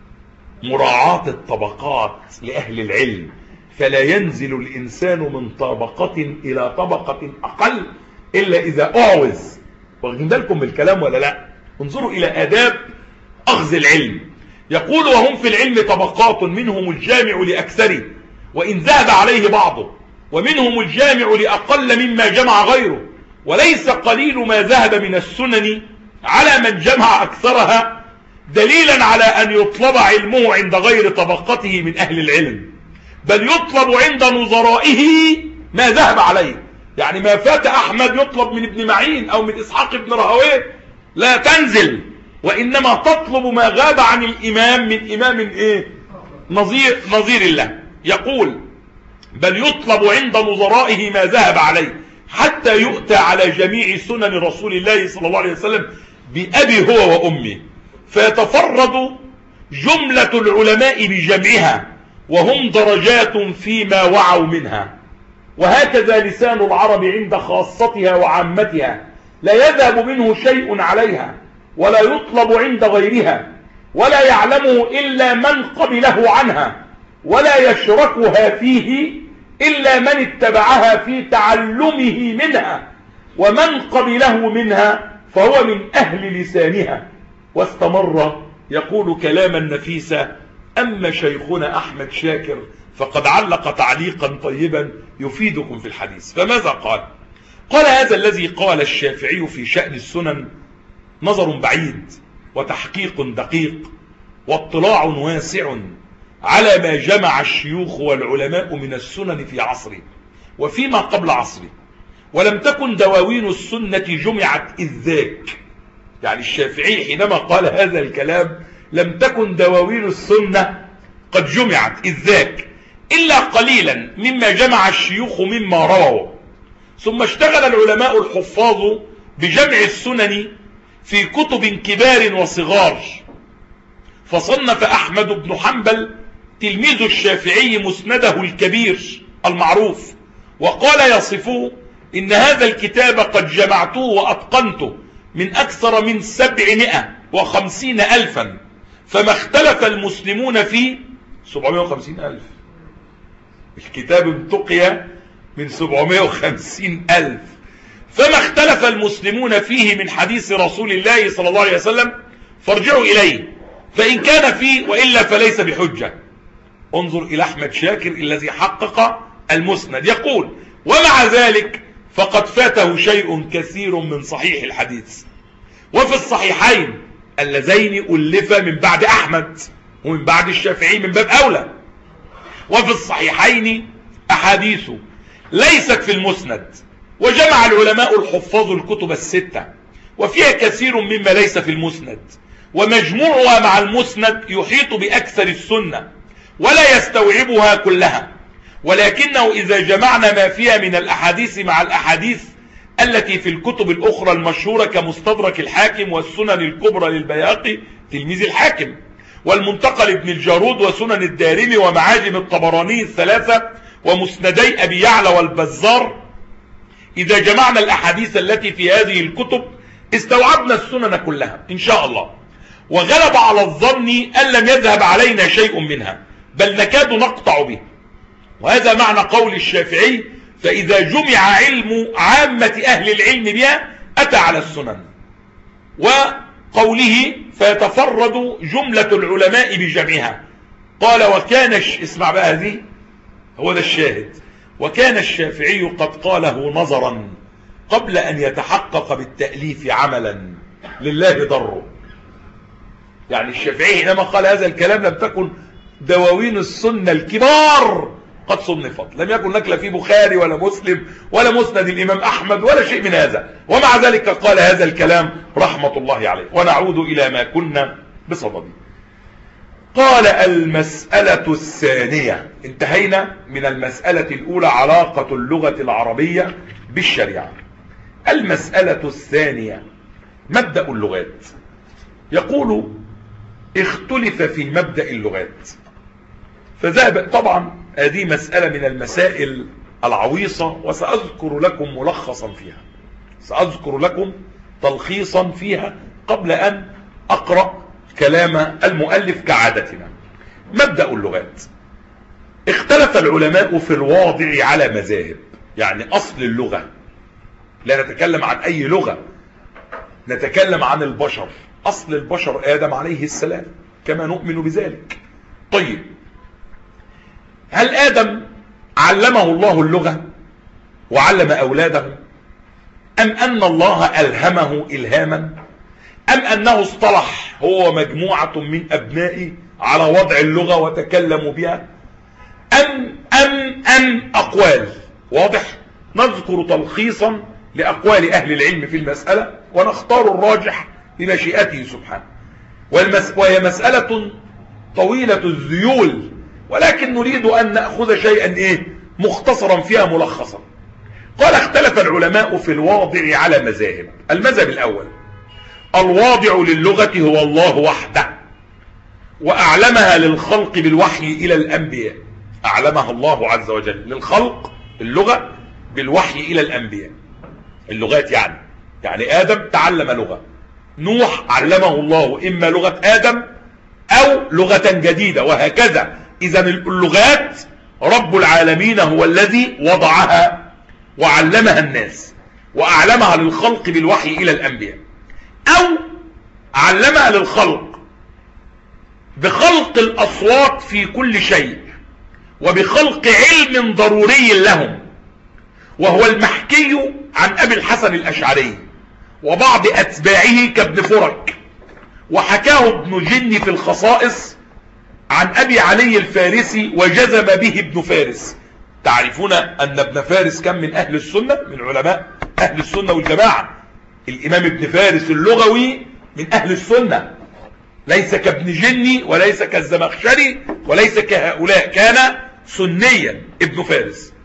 مراعاة الطبقات لأهل العلم، فلا ينزل الإنسان من طبقة إلى طبقة أقل إلا إذا أعوز. واخدين بالكم من الكلام ولا لا؟ انظروا إلى آداب أخذ العلم. يقول وهم في العلم طبقات، منهم الجامع لأكثره وإن ذهب عليه بعضه، ومنهم الجامع لأقل مما جمع غيره، وليس قليل ما ذهب من السنن على من جمع أكثرها، دليلا على أن يطلب علمه عند غير طبقته من أهل العلم، بل يطلب عند نظرائه ما ذهب عليه. يعني ما فات أحمد يطلب من ابن معين أو من إسحاق بن راهويه، لا تنزل، وإنما تطلب ما غاب عن الإمام من إمام إيه؟ نظير, نظير الله. يقول بل يطلب عند نظرائه ما ذهب عليه، حتى يؤتى على جميع سنن رسول الله صلى الله عليه وسلم بأبي هو وأمي، فيتفرد جملة العلماء بجمعها، وهم درجات فيما وعوا منها. وهكذا لسان العرب عند خاصتها وعامتها، لا يذهب منه شيء عليها ولا يطلب عند غيرها، ولا يعلمه إلا من قبله عنها، ولا يشركها فيه إلا من اتبعها في تعلمه منها، ومن قبله منها فهو من أهل لسانها. واستمر يقول كلاما نفيسا. أما شيخنا أحمد شاكر فقد علق تعليقا طيبا يفيدكم في الحديث. فماذا قال؟ قال هذا الذي قال الشافعي في شأن السنن نظر بعيد وتحقيق دقيق واطلاع واسع على ما جمع الشيوخ والعلماء من السنن في عصره وفيما قبل عصره، ولم تكن دواوين السنة جمعت إذ ذاك. يعني الشافعي حينما قال هذا الكلام لم تكن دواوين السنة قد جمعت إذ ذاك إلا قليلا مما جمع الشيوخ مما رووا. ثم اشتغل العلماء الحفاظ بجمع السنن في كتب كبار وصغار، فصنف أحمد بن حنبل تلميذ الشافعي مسنده الكبير المعروف، وقال يصفه إن هذا الكتاب قد جمعته وأتقنته من أكثر من سبعمائة وخمسين ألفا، فما اختلف المسلمون فيه سبعمائة وخمسين ألف. الكتاب انتقي من سبعمائة وخمسين ألف، فما اختلف المسلمون فيه من حديث رسول الله صلى الله عليه وسلم فارجعوا إليه، فإن كان فيه وإلا فليس بحجة. انظر إلى أحمد شاكر الذي حقق المسند، يقول ومع ذلك فقد فاته شيء كثير من صحيح الحديث. وفي الصحيحين اللذين ألفا من بعد أحمد ومن بعد الشافعي من باب أولى، وفي الصحيحين أحاديث ليست في المسند، وجمع العلماء الحفاظ الكتب الستة وفيها كثير مما ليس في المسند، ومجموعها مع المسند يحيط بأكثر السنة ولا يستوعبها كلها، ولكنه إذا جمعنا ما فيها من الأحاديث مع الأحاديث التي في الكتب الأخرى المشهورة كمستدرك الحاكم والسنن الكبرى للبيهقي تلميذ الحاكم، والمنتقى لابن الجارود وسنن الدارمي ومعاجم الطبراني الثلاثة ومسندي أبي يعلى والبزار، إذا جمعنا الأحاديث التي في هذه الكتب استوعبنا السنن كلها إن شاء الله. وغلب على الظن أن لم يذهب علينا شيء منها، بل نكاد نقطع به. وهذا معنى قول الشافعي فإذا جمع علم عامة أهل العلم بها أتى على السنن. وقوله فيتفرد جملة العلماء بجمعها، قال وكان اسمع بقى هذه هو ده الشاهد، وكان الشافعي قد قاله نظرا قبل أن يتحقق بالتأليف عملا لله ضره. يعني الشافعي حينما قال هذا الكلام لم تكن دواوين السنة الكبار قد صنفت، لم يكن لك لا في بخاري ولا مسلم ولا مسند الإمام أحمد ولا شيء من هذا، ومع ذلك قال هذا الكلام رحمة الله عليه. ونعود إلى ما كنا بصدده. قال المسألة الثانية، انتهينا من المسألة الأولى علاقة اللغة العربية بالشريعة. المسألة الثانية مبدأ اللغات. يقول اختلف في مبدأ اللغات، فذهب طبعا هذه مسألة من المسائل العويصة، وسأذكر لكم ملخصا فيها، سأذكر لكم تلخيصا فيها قبل أن أقرأ كلام المؤلف كعادتنا. مبدأ اللغات. اختلف العلماء في الواضع على مذاهب، يعني أصل اللغة، لا نتكلم عن أي لغة، نتكلم عن البشر. أصل البشر آدم عليه السلام كما نؤمن بذلك. طيب، هل آدم علمه الله اللغة وعلم أولاده، أم أن الله ألهمه إلهاما، أم أنه اصطلح هو ومجموعة من أبنائه على وضع اللغة وتكلموا بها، أم أم أم أقوال. واضح؟ نذكر تلخيصا لأقوال أهل العلم في المسألة ونختار الراجح بمشيئته سبحانه. والمس... وهي مسألة طويلة الذيول، ولكن نريد أن نأخذ شيئا إيه مختصرا فيها ملخصا. قال اختلف العلماء في الواضع على مذاهب. المذهب الأول: الواضع للغة هو الله وحده، وأعلمها للخلق بالوحي إلى الأنبياء. أعلمها الله عز وجل للخلق اللغة بالوحي إلى الأنبياء. اللغات يعني يعني آدم تعلم لغة، نوح علمه الله إما لغة آدم أو لغة جديدة، وهكذا. إذن اللغات رب العالمين هو الذي وضعها وعلمها الناس، وأعلمها للخلق بالوحي إلى الأنبياء، أو علمها للخلق بخلق الأصوات في كل شيء، وبخلق علم ضروري لهم، وهو المحكي عن أبي الحسن الأشعري وبعض أتباعه كابن فرك، وحكاه ابن جني في الخصائص عن أبي علي الفارسي وجزم به ابن فارس. تعرفون أن ابن فارس كان من أهل السنة، من علماء أهل السنة والجماعة. الإمام ابن فارس اللغوي من أهل السنة، ليس كابن جني وليس كالزمخشري وليس كهؤلاء، كان سنيا ابن فارس.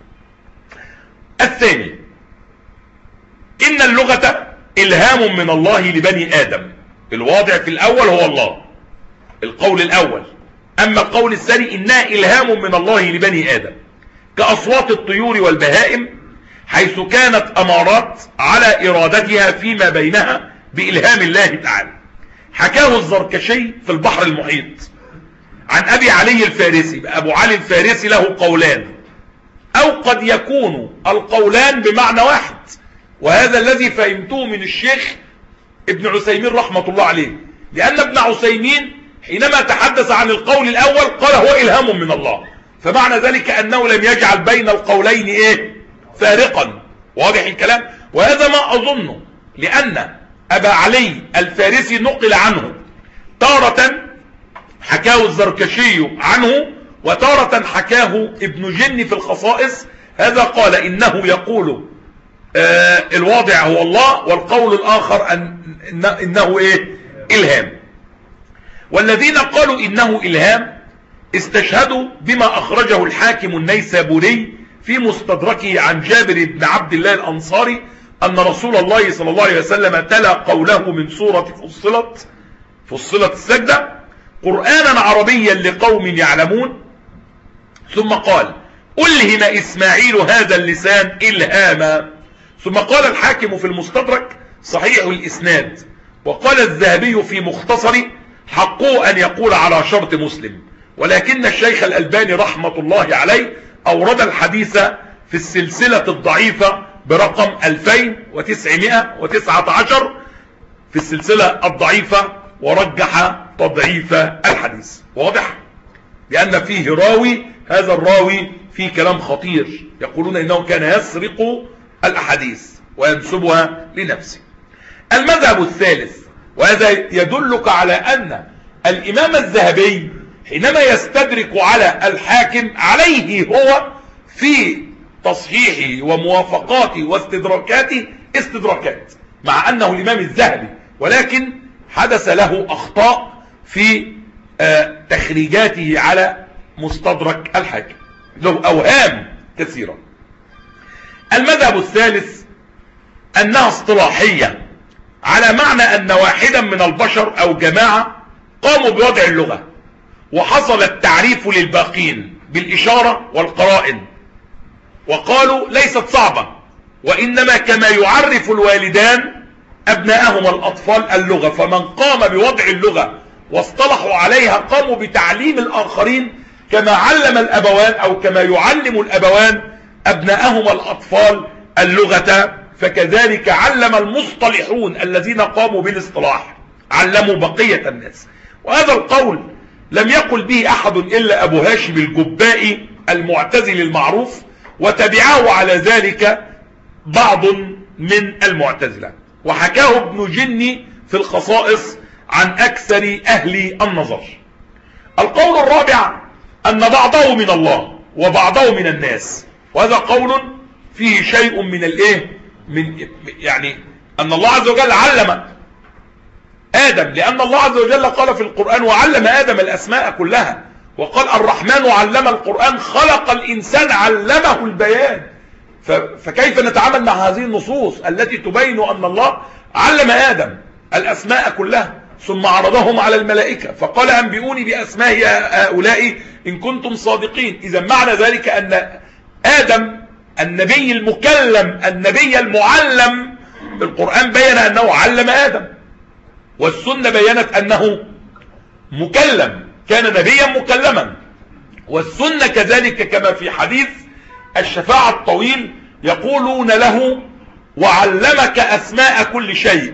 الثاني: إن اللغة إلهام من الله لبني آدم. الواضع في الأول هو الله، القول الأول. أما القول الثاني إنها إلهام من الله لبني آدم، كأصوات الطيور والبهائم، حيث كانت أمارات على إرادتها فيما بينها بإلهام الله تعالى. حكاه الزركشي في البحر المحيط عن أبي علي الفارسي. أبو علي الفارسي له قولان، أو قد يكون القولان بمعنى واحد، وهذا الذي فهمته من الشيخ ابن عثيمين رحمة الله عليه، لأن ابن عثيمين حينما تحدث عن القول الأول قال هو إلهام من الله، فمعنى ذلك أنه لم يجعل بين القولين إيه فارقا. واضح الكلام؟ وهذا ما أظنه، لأن أبا علي الفارسي نقل عنه تارة حكاه الزركشي عنه، وتارة حكاه ابن جني في الخصائص. هذا قال إنه يقول آه الواضع هو الله، والقول الآخر أن إنه إيه إلهام. والذين قالوا إنه إلهام استشهدوا بما أخرجه الحاكم النيسابوري في مستدركه عن جابر بن عبد الله الأنصاري أن رسول الله صلى الله عليه وسلم تلا قوله من سورة فصلت فصلت السجدة قرآنا عربيا لقوم يعلمون، ثم قال: ألهم إسماعيل هذا اللسان إلهاما. ثم قال الحاكم في المستدرك صحيح الإسناد، وقال الذهبي في مختصر: حقه أن يقول على شرط مسلم، ولكن الشيخ الألباني رحمة الله عليه أورد الحديث في السلسلة الضعيفة برقم ألفين وتسعمائة وتسعة عشر في السلسلة الضعيفة، ورجح تضعيف الحديث. واضح؟ لأن فيه راوي، هذا الراوي فيه كلام خطير، يقولون إنه كان يسرق الأحاديث وينسبها لنفسه. المذهب الثالث، وهذا يدلك على أن الإمام الذهبي حينما يستدرك على الحاكم عليه هو في تصحيحه وموافقاته واستدراكاته استدراكات، مع أنه الإمام الذهبي، ولكن حدث له أخطاء في تخريجاته على مستدرك الحاكم، له أوهام كثيرة. المذهب الثالث أنها اصطلاحية، على معنى أن واحدا من البشر أو جماعة قاموا بوضع اللغة، وحصل التعريف للباقين بالإشارة والقرائن، وقالوا ليست صعبة، وإنما كما يعرف الوالدان أبنائهم الأطفال اللغة، فمن قام بوضع اللغة واصطلحوا عليها قاموا بتعليم الآخرين كما علم الأبوان أو كما يعلم الأبوان أبنائهم الأطفال اللغة، فكذلك علم المصطلحون الذين قاموا بالاصطلاح علموا بقية الناس. وهذا القول لم يقل به أحد إلا أبو هاشم الجبائي المعتزلي المعروف، وتبعه على ذلك بعض من المعتزلة، وحكاه ابن جني في الخصائص عن أكثر أهل النظر. القول الرابع أن بعضه من الله وبعضه من الناس، وهذا قول فيه شيء من الايه من يعني أن الله عز وجل علم آدم، لأن الله عز وجل قال في القرآن وعلم آدم الأسماء كلها، وقال الرحمن علم القرآن خلق الإنسان علمه البيان. فكيف نتعامل مع هذه النصوص التي تبين أن الله علم آدم الأسماء كلها ثم عرضهم على الملائكة فقال أنبئوني بأسماء هؤلاء إن كنتم صادقين؟ إذا معنى ذلك أن آدم النبي المكلم النبي المعلم، القرآن بين أنه علم آدم، والسنة بينت أنه مكلم، كان نبيا مكلما. والسنة كذلك كما في حديث الشفاعة الطويل يقولون له وعلمك أسماء كل شيء،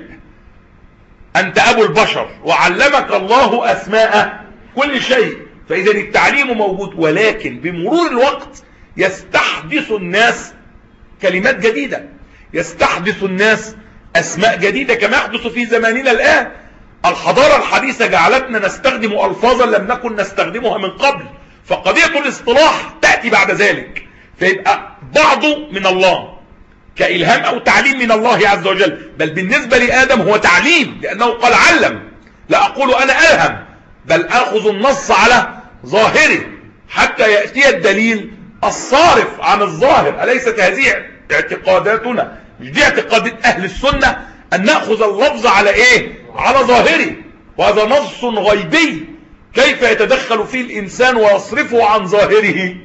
أنت أبو البشر وعلمك الله أسماء كل شيء. فإذا التعليم موجود، ولكن بمرور الوقت يستحدث الناس كلمات جديدة، يستحدث الناس أسماء جديدة كما يحدث في زماننا الآن. الحضارة الحديثة جعلتنا نستخدم ألفاظا لم نكن نستخدمها من قبل، فقضية الاصطلاح تأتي بعد ذلك، فيبقى بعضه من الله كإلهام أو تعليم من الله عز وجل، بل بالنسبة لآدم هو تعليم لأنه قال علم، لا أقول أنا ألهم، بل أخذ النص على ظاهره حتى يأتي الدليل الصارف عن الظاهر. أليست هذه اعتقاداتنا؟ مش دي اعتقادات أهل السنة أن نأخذ اللفظ على إيه؟ على ظاهره، وهذا نص غيبي كيف يتدخل فيه الإنسان ويصرفه عن ظاهره.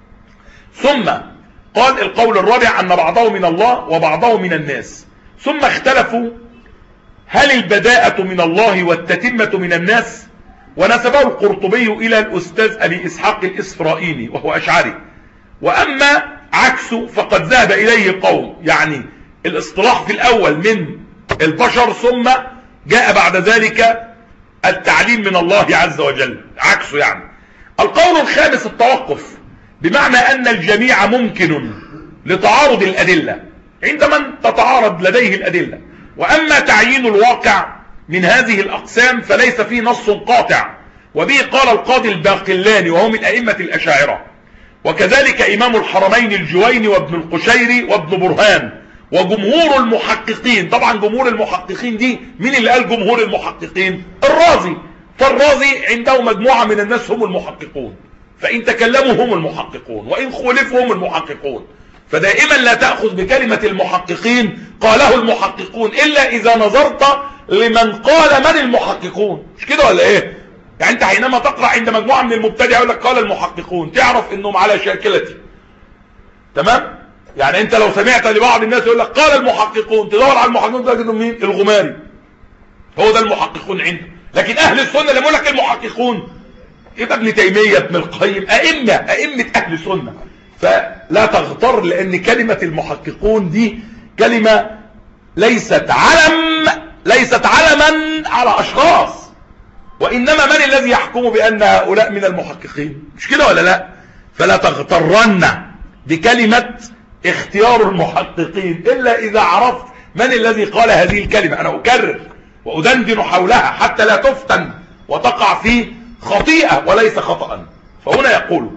ثم قال القول الرابع أن بعضه من الله وبعضه من الناس، ثم اختلفوا هل البداءة من الله والتتمة من الناس؟ ونسبه القرطبي إلى الأستاذ أبي إسحاق الإسفرائيني وهو أشعري، وأما عكسه فقد ذهب إليه قوم، يعني الاصطلاح في الأول من البشر ثم جاء بعد ذلك التعليم من الله عز وجل، عكسه يعني. القول الخامس التوقف، بمعنى أن الجميع ممكن لتعارض الأدلة عندما تتعارض لديه الأدلة، وأما تعيين الواقع من هذه الأقسام فليس فيه نص قاطع، وبه قال القاضي الباقلاني وهو من أئمة الأشاعرة، وكذلك إمام الحرمين الجويني وابن القشيري وابن برهان وجمهور المحققين. طبعا جمهور المحققين دي مين اللي قال جمهور المحققين؟ الرازي، فالرازي عنده مجموعة من الناس هم المحققون، فإن تكلموا هم المحققون وإن خولفوا هم المحققون، فدائما لا تأخذ بكلمة المحققين قاله المحققون إلا إذا نظرت لمن قال من المحققون، مش كده ولا إيه؟ يعني أنت حينما تقرأ عند مجموعة من المبتدع يقول لك قال المحققون تعرف إنهم على شاكلتي، تمام؟ يعني أنت لو سمعت لبعض الناس يقول لك قال المحققون تدور على المحققون تجد إنهم مين؟ الغماري، هو ده المحققون عنده. لكن أهل السنة اللي يقول لك المحققون يبقى ابن تيمية ابن القيم، أئمة أئمة أهل السنة. فلا تغتر، لأن كلمة المحققون دي كلمة ليست علم ليست علما على أشخاص، وإنما من الذي يحكم بأن هؤلاء من المحققين؟ مش كده ولا لا؟ فلا تغترن بكلمة اختيار المحققين إلا إذا عرفت من الذي قال هذه الكلمة. أنا أكرر وأدندن حولها حتى لا تفتن وتقع في خطيئة وليس خطأ. فهنا يقول: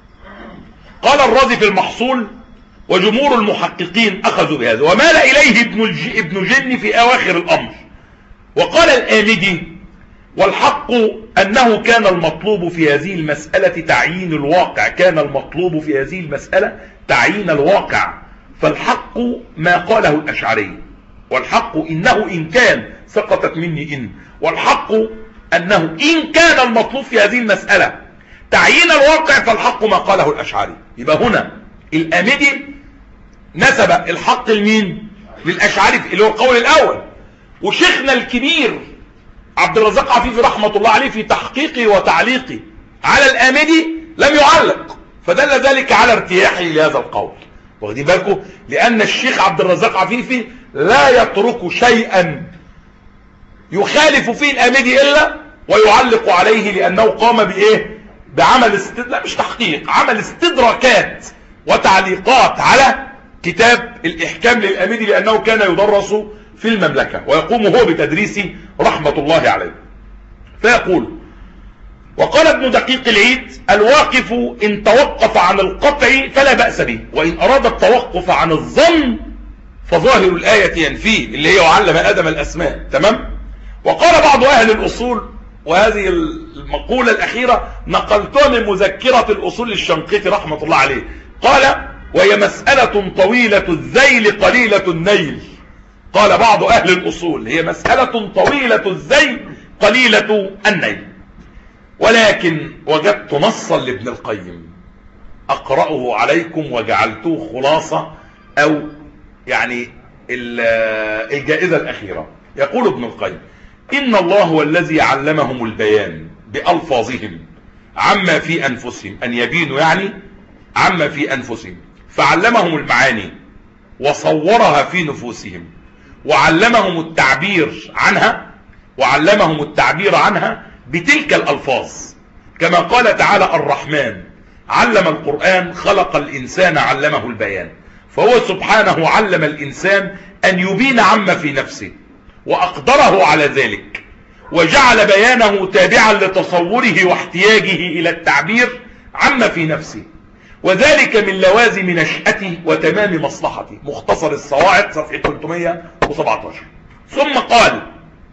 قال الرازي في المحصول: وجمهور المحققين أخذوا بهذا، ومال إليه ابن, الج... ابن جن في أواخر الأمر. وقال الآمدي: والحق أنه كان المطلوب في هذه المسألة تعيين الواقع كان المطلوب في هذه المسألة تعيين الواقع فالحق ما قاله الأشعري، والحق إنه إن كان سقطت مني إن والحق أنه إن كان المطلوب في هذه المسألة تعيين الواقع فالحق ما قاله الأشعري. يبقى هنا الآمدي نسب الحق لمين؟ للأشعري اللي هو القول الأول. وشيخنا الكبير عبد الرزاق عفيفي رحمة الله عليه في تحقيقه وتعليقه على الآمدي لم يعلق، فدل ذلك على ارتياحه لهذا القول. واخدين بالكم؟ لأن الشيخ عبد الرزاق عفيفي لا يترك شيئا يخالف فيه الآمدي إلا ويعلق عليه، لأنه قام بإيه؟ بعمل استد... لا مش تحقيق، عمل استدراكات وتعليقات على كتاب الإحكام للآمدي، لأنه كان يدرس في المملكة ويقوم هو بتدريسه رحمة الله عليه. فيقول: وقال ابن دقيق العيد: الواقف إن توقف عن القطع فلا بأس به، وإن أراد التوقف عن الظن فظاهر الآية ينفيه، اللي هي وعلم آدم الأسماء. تمام؟ وقال بعض أهل الأصول، وهذه المقولة الأخيرة نقلتها من مذكرة الأصول للشنقيطي رحمة الله عليه، قال: وهي مسألة طويلة الذيل قليلة النيل. قال بعض أهل الأصول: هي مسألة طويلة الذيل قليلة النيل. ولكن وجدت نصا لابن القيم أقرأه عليكم وجعلته خلاصة أو يعني الجائزة الأخيرة. يقول ابن القيم: إن الله هو الذي علمهم البيان بألفاظهم عما في أنفسهم، أن يبينوا يعني عما في أنفسهم، فعلمهم المعاني وصورها في نفوسهم، وعلمهم التعبير عنها وعلمهم التعبير عنها بتلك الألفاظ، كما قال تعالى: الرحمن علم القرآن خلق الإنسان علمه البيان. فهو سبحانه علم الإنسان أن يبين عما في نفسه وأقدره على ذلك، وجعل بيانه تابعا لتصوره واحتياجه إلى التعبير عما في نفسه، وذلك من لوازم نشأته وتمام مصلحته. مختصر الصواعق صفحة ثلاثمائة وسبعة عشر. ثم قال: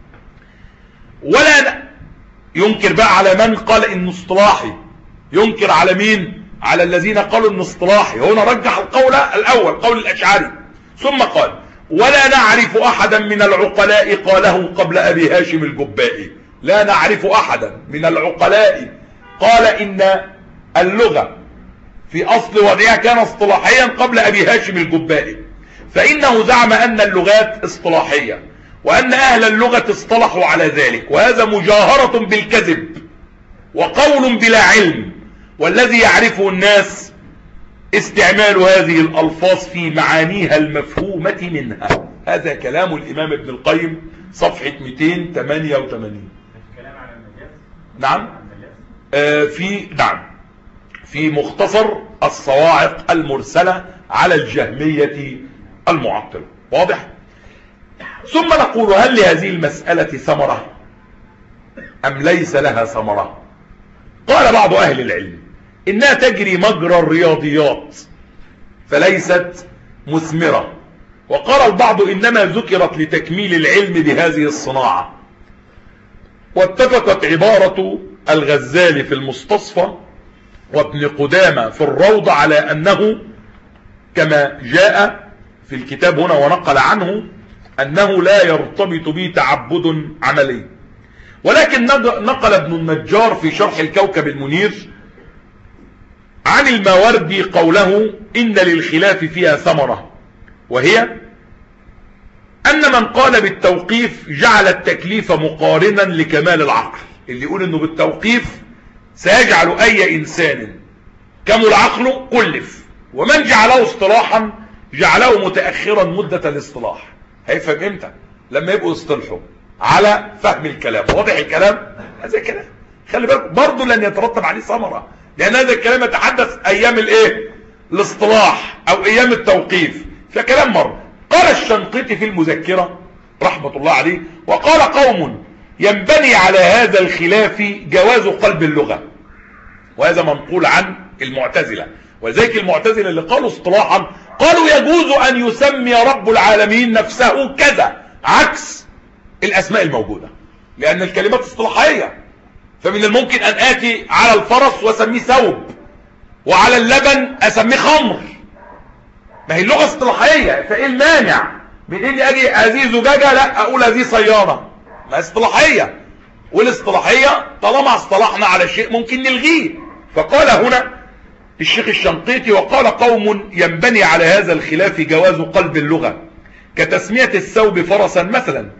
ولا ينكر بقى على من قال إنه اصطلاحي، ينكر على مين؟ على الذين قالوا إنه اصطلاحي. هنا رجح القول الأول، قول الأشعري. ثم قال: ولا نعرف أحدا من العقلاء قاله قبل أبي هاشم الجبائي. لا نعرف أحدا من العقلاء قال إن اللغة في أصل وضعها كان اصطلاحيا قبل أبي هاشم الجبائي، فإنه زعم أن اللغات اصطلاحية، وأن أهل اللغة اصطلحوا على ذلك، وهذا مجاهرة بالكذب وقول بلا علم، والذي يعرفه الناس استعمال هذه الألفاظ في معانيها المفهومة منها. هذا كلام الإمام ابن القيم صفحة مئتين وثمانية وثمانين. كلام على المجاز؟ نعم. آه في نعم في مختصر الصواعق المرسلة على الجهمية المعطلة. واضح؟ ثم نقول: هل لهذه المسألة ثمرة أم ليس لها ثمرة؟ قال بعض أهل العلم: إنها تجري مجرى الرياضيات فليست مثمرة. وقال البعض: إنما ذكرت لتكميل العلم بهذه الصناعة. واتفقت عبارة الغزالي في المستصفى وابن قدامة في الروضة على أنه كما جاء في الكتاب هنا ونقل عنه أنه لا يرتبط به تعبد عملي. ولكن نقل ابن النجار في شرح الكوكب المنير عن الماوردي قوله: إن للخلاف فيها ثمرة، وهي أن من قال بالتوقيف جعل التكليف مقارنا لكمال العقل. اللي يقول إنه بالتوقيف سيجعل أي إنسان كمل عقله كلف، ومن جعله اصطلاحا جعله متأخرا مدة الاصطلاح. هيفهم امتى؟ لما يبقوا يصطلحوا على فهم الكلام. واضح الكلام؟ هذا الكلام خلي بالك برضه لن يترتب عليه ثمرة، لأن هذا الكلام يتحدث أيام الايه؟ الاصطلاح أو أيام التوقيف، فكلام مر. قال الشنقيطي في المذكرة رحمة الله عليه: وقال قوم ينبني على هذا الخلاف جواز قلب اللغة، وهذا منقول عن المعتزلة. وذلك المعتزلة اللي قالوا اصطلاحا قالوا يجوز أن يسمي رب العالمين نفسه كذا عكس الأسماء الموجودة، لأن الكلمات اصطلاحية. فمن الممكن أن آتي على الفرس وأسميه ثوب، وعلى اللبن أسميه خمر. ما هي اللغة اصطلاحية، فإيه المانع من إني أجي هذه زجاجة لا أقول هذه سيارة؟ ما اصطلاحية، والاصطلاحية طالما اصطلحنا على شيء ممكن نلغيه. فقال هنا الشيخ الشنقيطي: وقال قوم ينبني على هذا الخلاف جواز قلب اللغة كتسمية الثوب فرسا مثلا،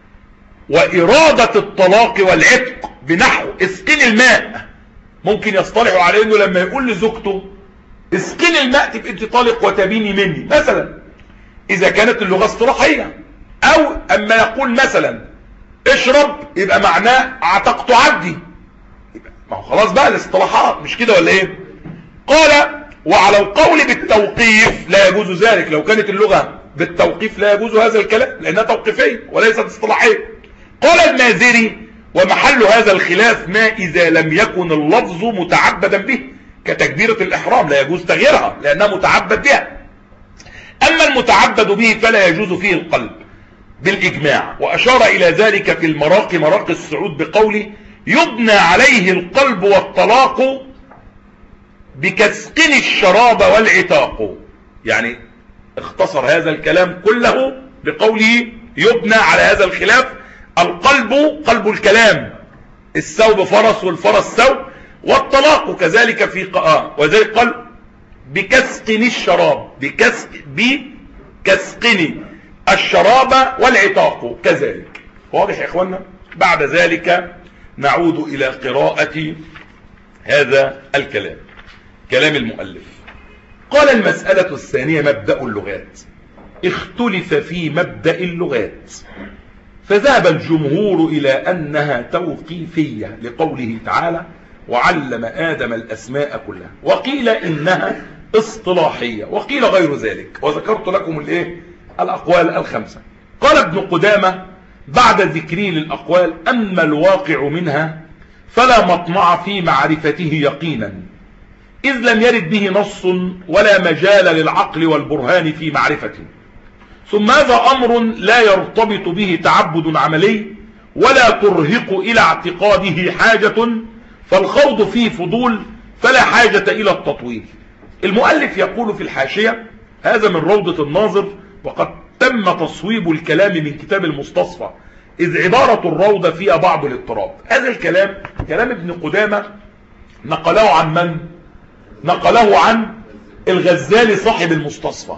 وإرادة الطلاق والعتق بنحو اسقني الماء. ممكن يصطلحوا على انه لما يقول لزوجته اسقني الماء تبقى انت طالق وتبيني مني مثلا، اذا كانت اللغة اصطلاحية. او اما يقول مثلا اشرب يبقى معناه اعتقت عبدي، ما هو خلاص بقى الاصطلاحات مش كده ولا ايه؟ قال: وعلى القول بالتوقيف لا يجوز ذلك. لو كانت اللغة بالتوقيف لا يجوز هذا الكلام لانها توقيفية وليست اصطلاحية. قال المازري: ومحل هذا الخلاف ما إذا لم يكن اللفظ متعبدا به، كتكبيرة الإحرام لا يجوز تغييرها لأنها متعبد بها. أما المتعبد به فلا يجوز فيه القلب بالإجماع. وأشار إلى ذلك في المراقي مراقي السعود بقوله: يبنى عليه القلب والطلاق بكسقن الشراب والعتاق. يعني اختصر هذا الكلام كله بقوله يبنى على هذا الخلاف القلب قلب الكلام، الثوب فرس والفرس ثوب، والطلاق كذلك في قاء. وذلك قال بكسقن الشراب، بكسق بكسقن الشراب والعتاق كذلك. واضح يا اخوانا؟ بعد ذلك نعود الى قراءة هذا الكلام، كلام المؤلف. قال: المسألة الثانية مبدأ اللغات. اختلف في مبدأ اللغات، فذهب الجمهور إلى أنها توقيفية لقوله تعالى: وعلم آدم الأسماء كلها، وقيل إنها اصطلاحية، وقيل غير ذلك. وذكرت لكم الايه الأقوال الخمسة. قال ابن قدامة بعد ذكره للأقوال: أما الواقع منها فلا مطمع في معرفته يقينا، إذ لم يرد به نص ولا مجال للعقل والبرهان في معرفته. ثم هذا أمر لا يرتبط به تعبد عملي ولا ترهق إلى اعتقاده حاجة، فالخوض فيه فضول فلا حاجة إلى التطويل. المؤلف يقول في الحاشية: هذا من روضة الناظر، وقد تم تصويب الكلام من كتاب المستصفى، إذ عبارة الروضة فيها بعض الاضطراب. هذا الكلام كلام ابن قدامة نقله عن من؟ نقله عن الغزالي صاحب المستصفى.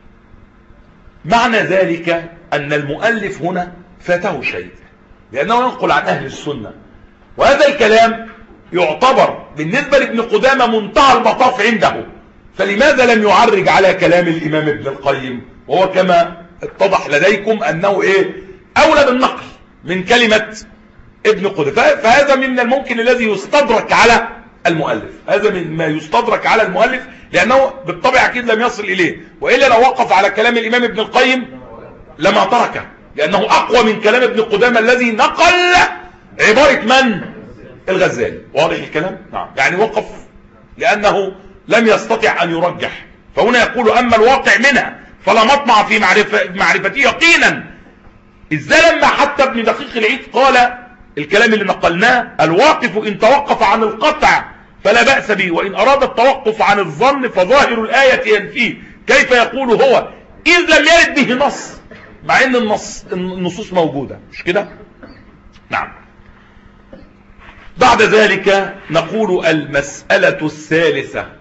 معنى ذلك أن المؤلف هنا فاته شيء، لأنه ينقل عن أهل السنة، وهذا الكلام يعتبر بالنسبة لابن قدامة منتهى المطاف عنده، فلماذا لم يعرج على كلام الإمام ابن القيم؟ وهو كما اتضح لديكم أنه إيه أولى بالنقل من كلمة ابن قدامة. فهذا من الممكن الذي يستدرك على المؤلف، هذا من ما يستدرك على المؤلف، لأنه بالطبع أكيد لم يصل إليه، وإلا لو وقف على كلام الإمام ابن القيم لما تركه، لأنه أقوى من كلام ابن قدامة الذي نقل عبارة من؟ الغزالي. واضح الكلام؟ نعم. يعني وقف لأنه لم يستطع أن يرجح. فهنا يقول: أما الواقع منها فلا مطمع في معرفة معرفته يقينا، إذا لما حتى ابن دقيق العيد قال الكلام اللي نقلناه: الواقف إن توقف عن القطع فلا بأس به، وإن أراد التوقف عن الظن فظاهر الآية ينفيه. كيف يقول هو إذ لم يرد به نص، مع أن النص النصوص موجودة؟ مش كده؟ نعم. بعد ذلك نقول المسألة الثالثة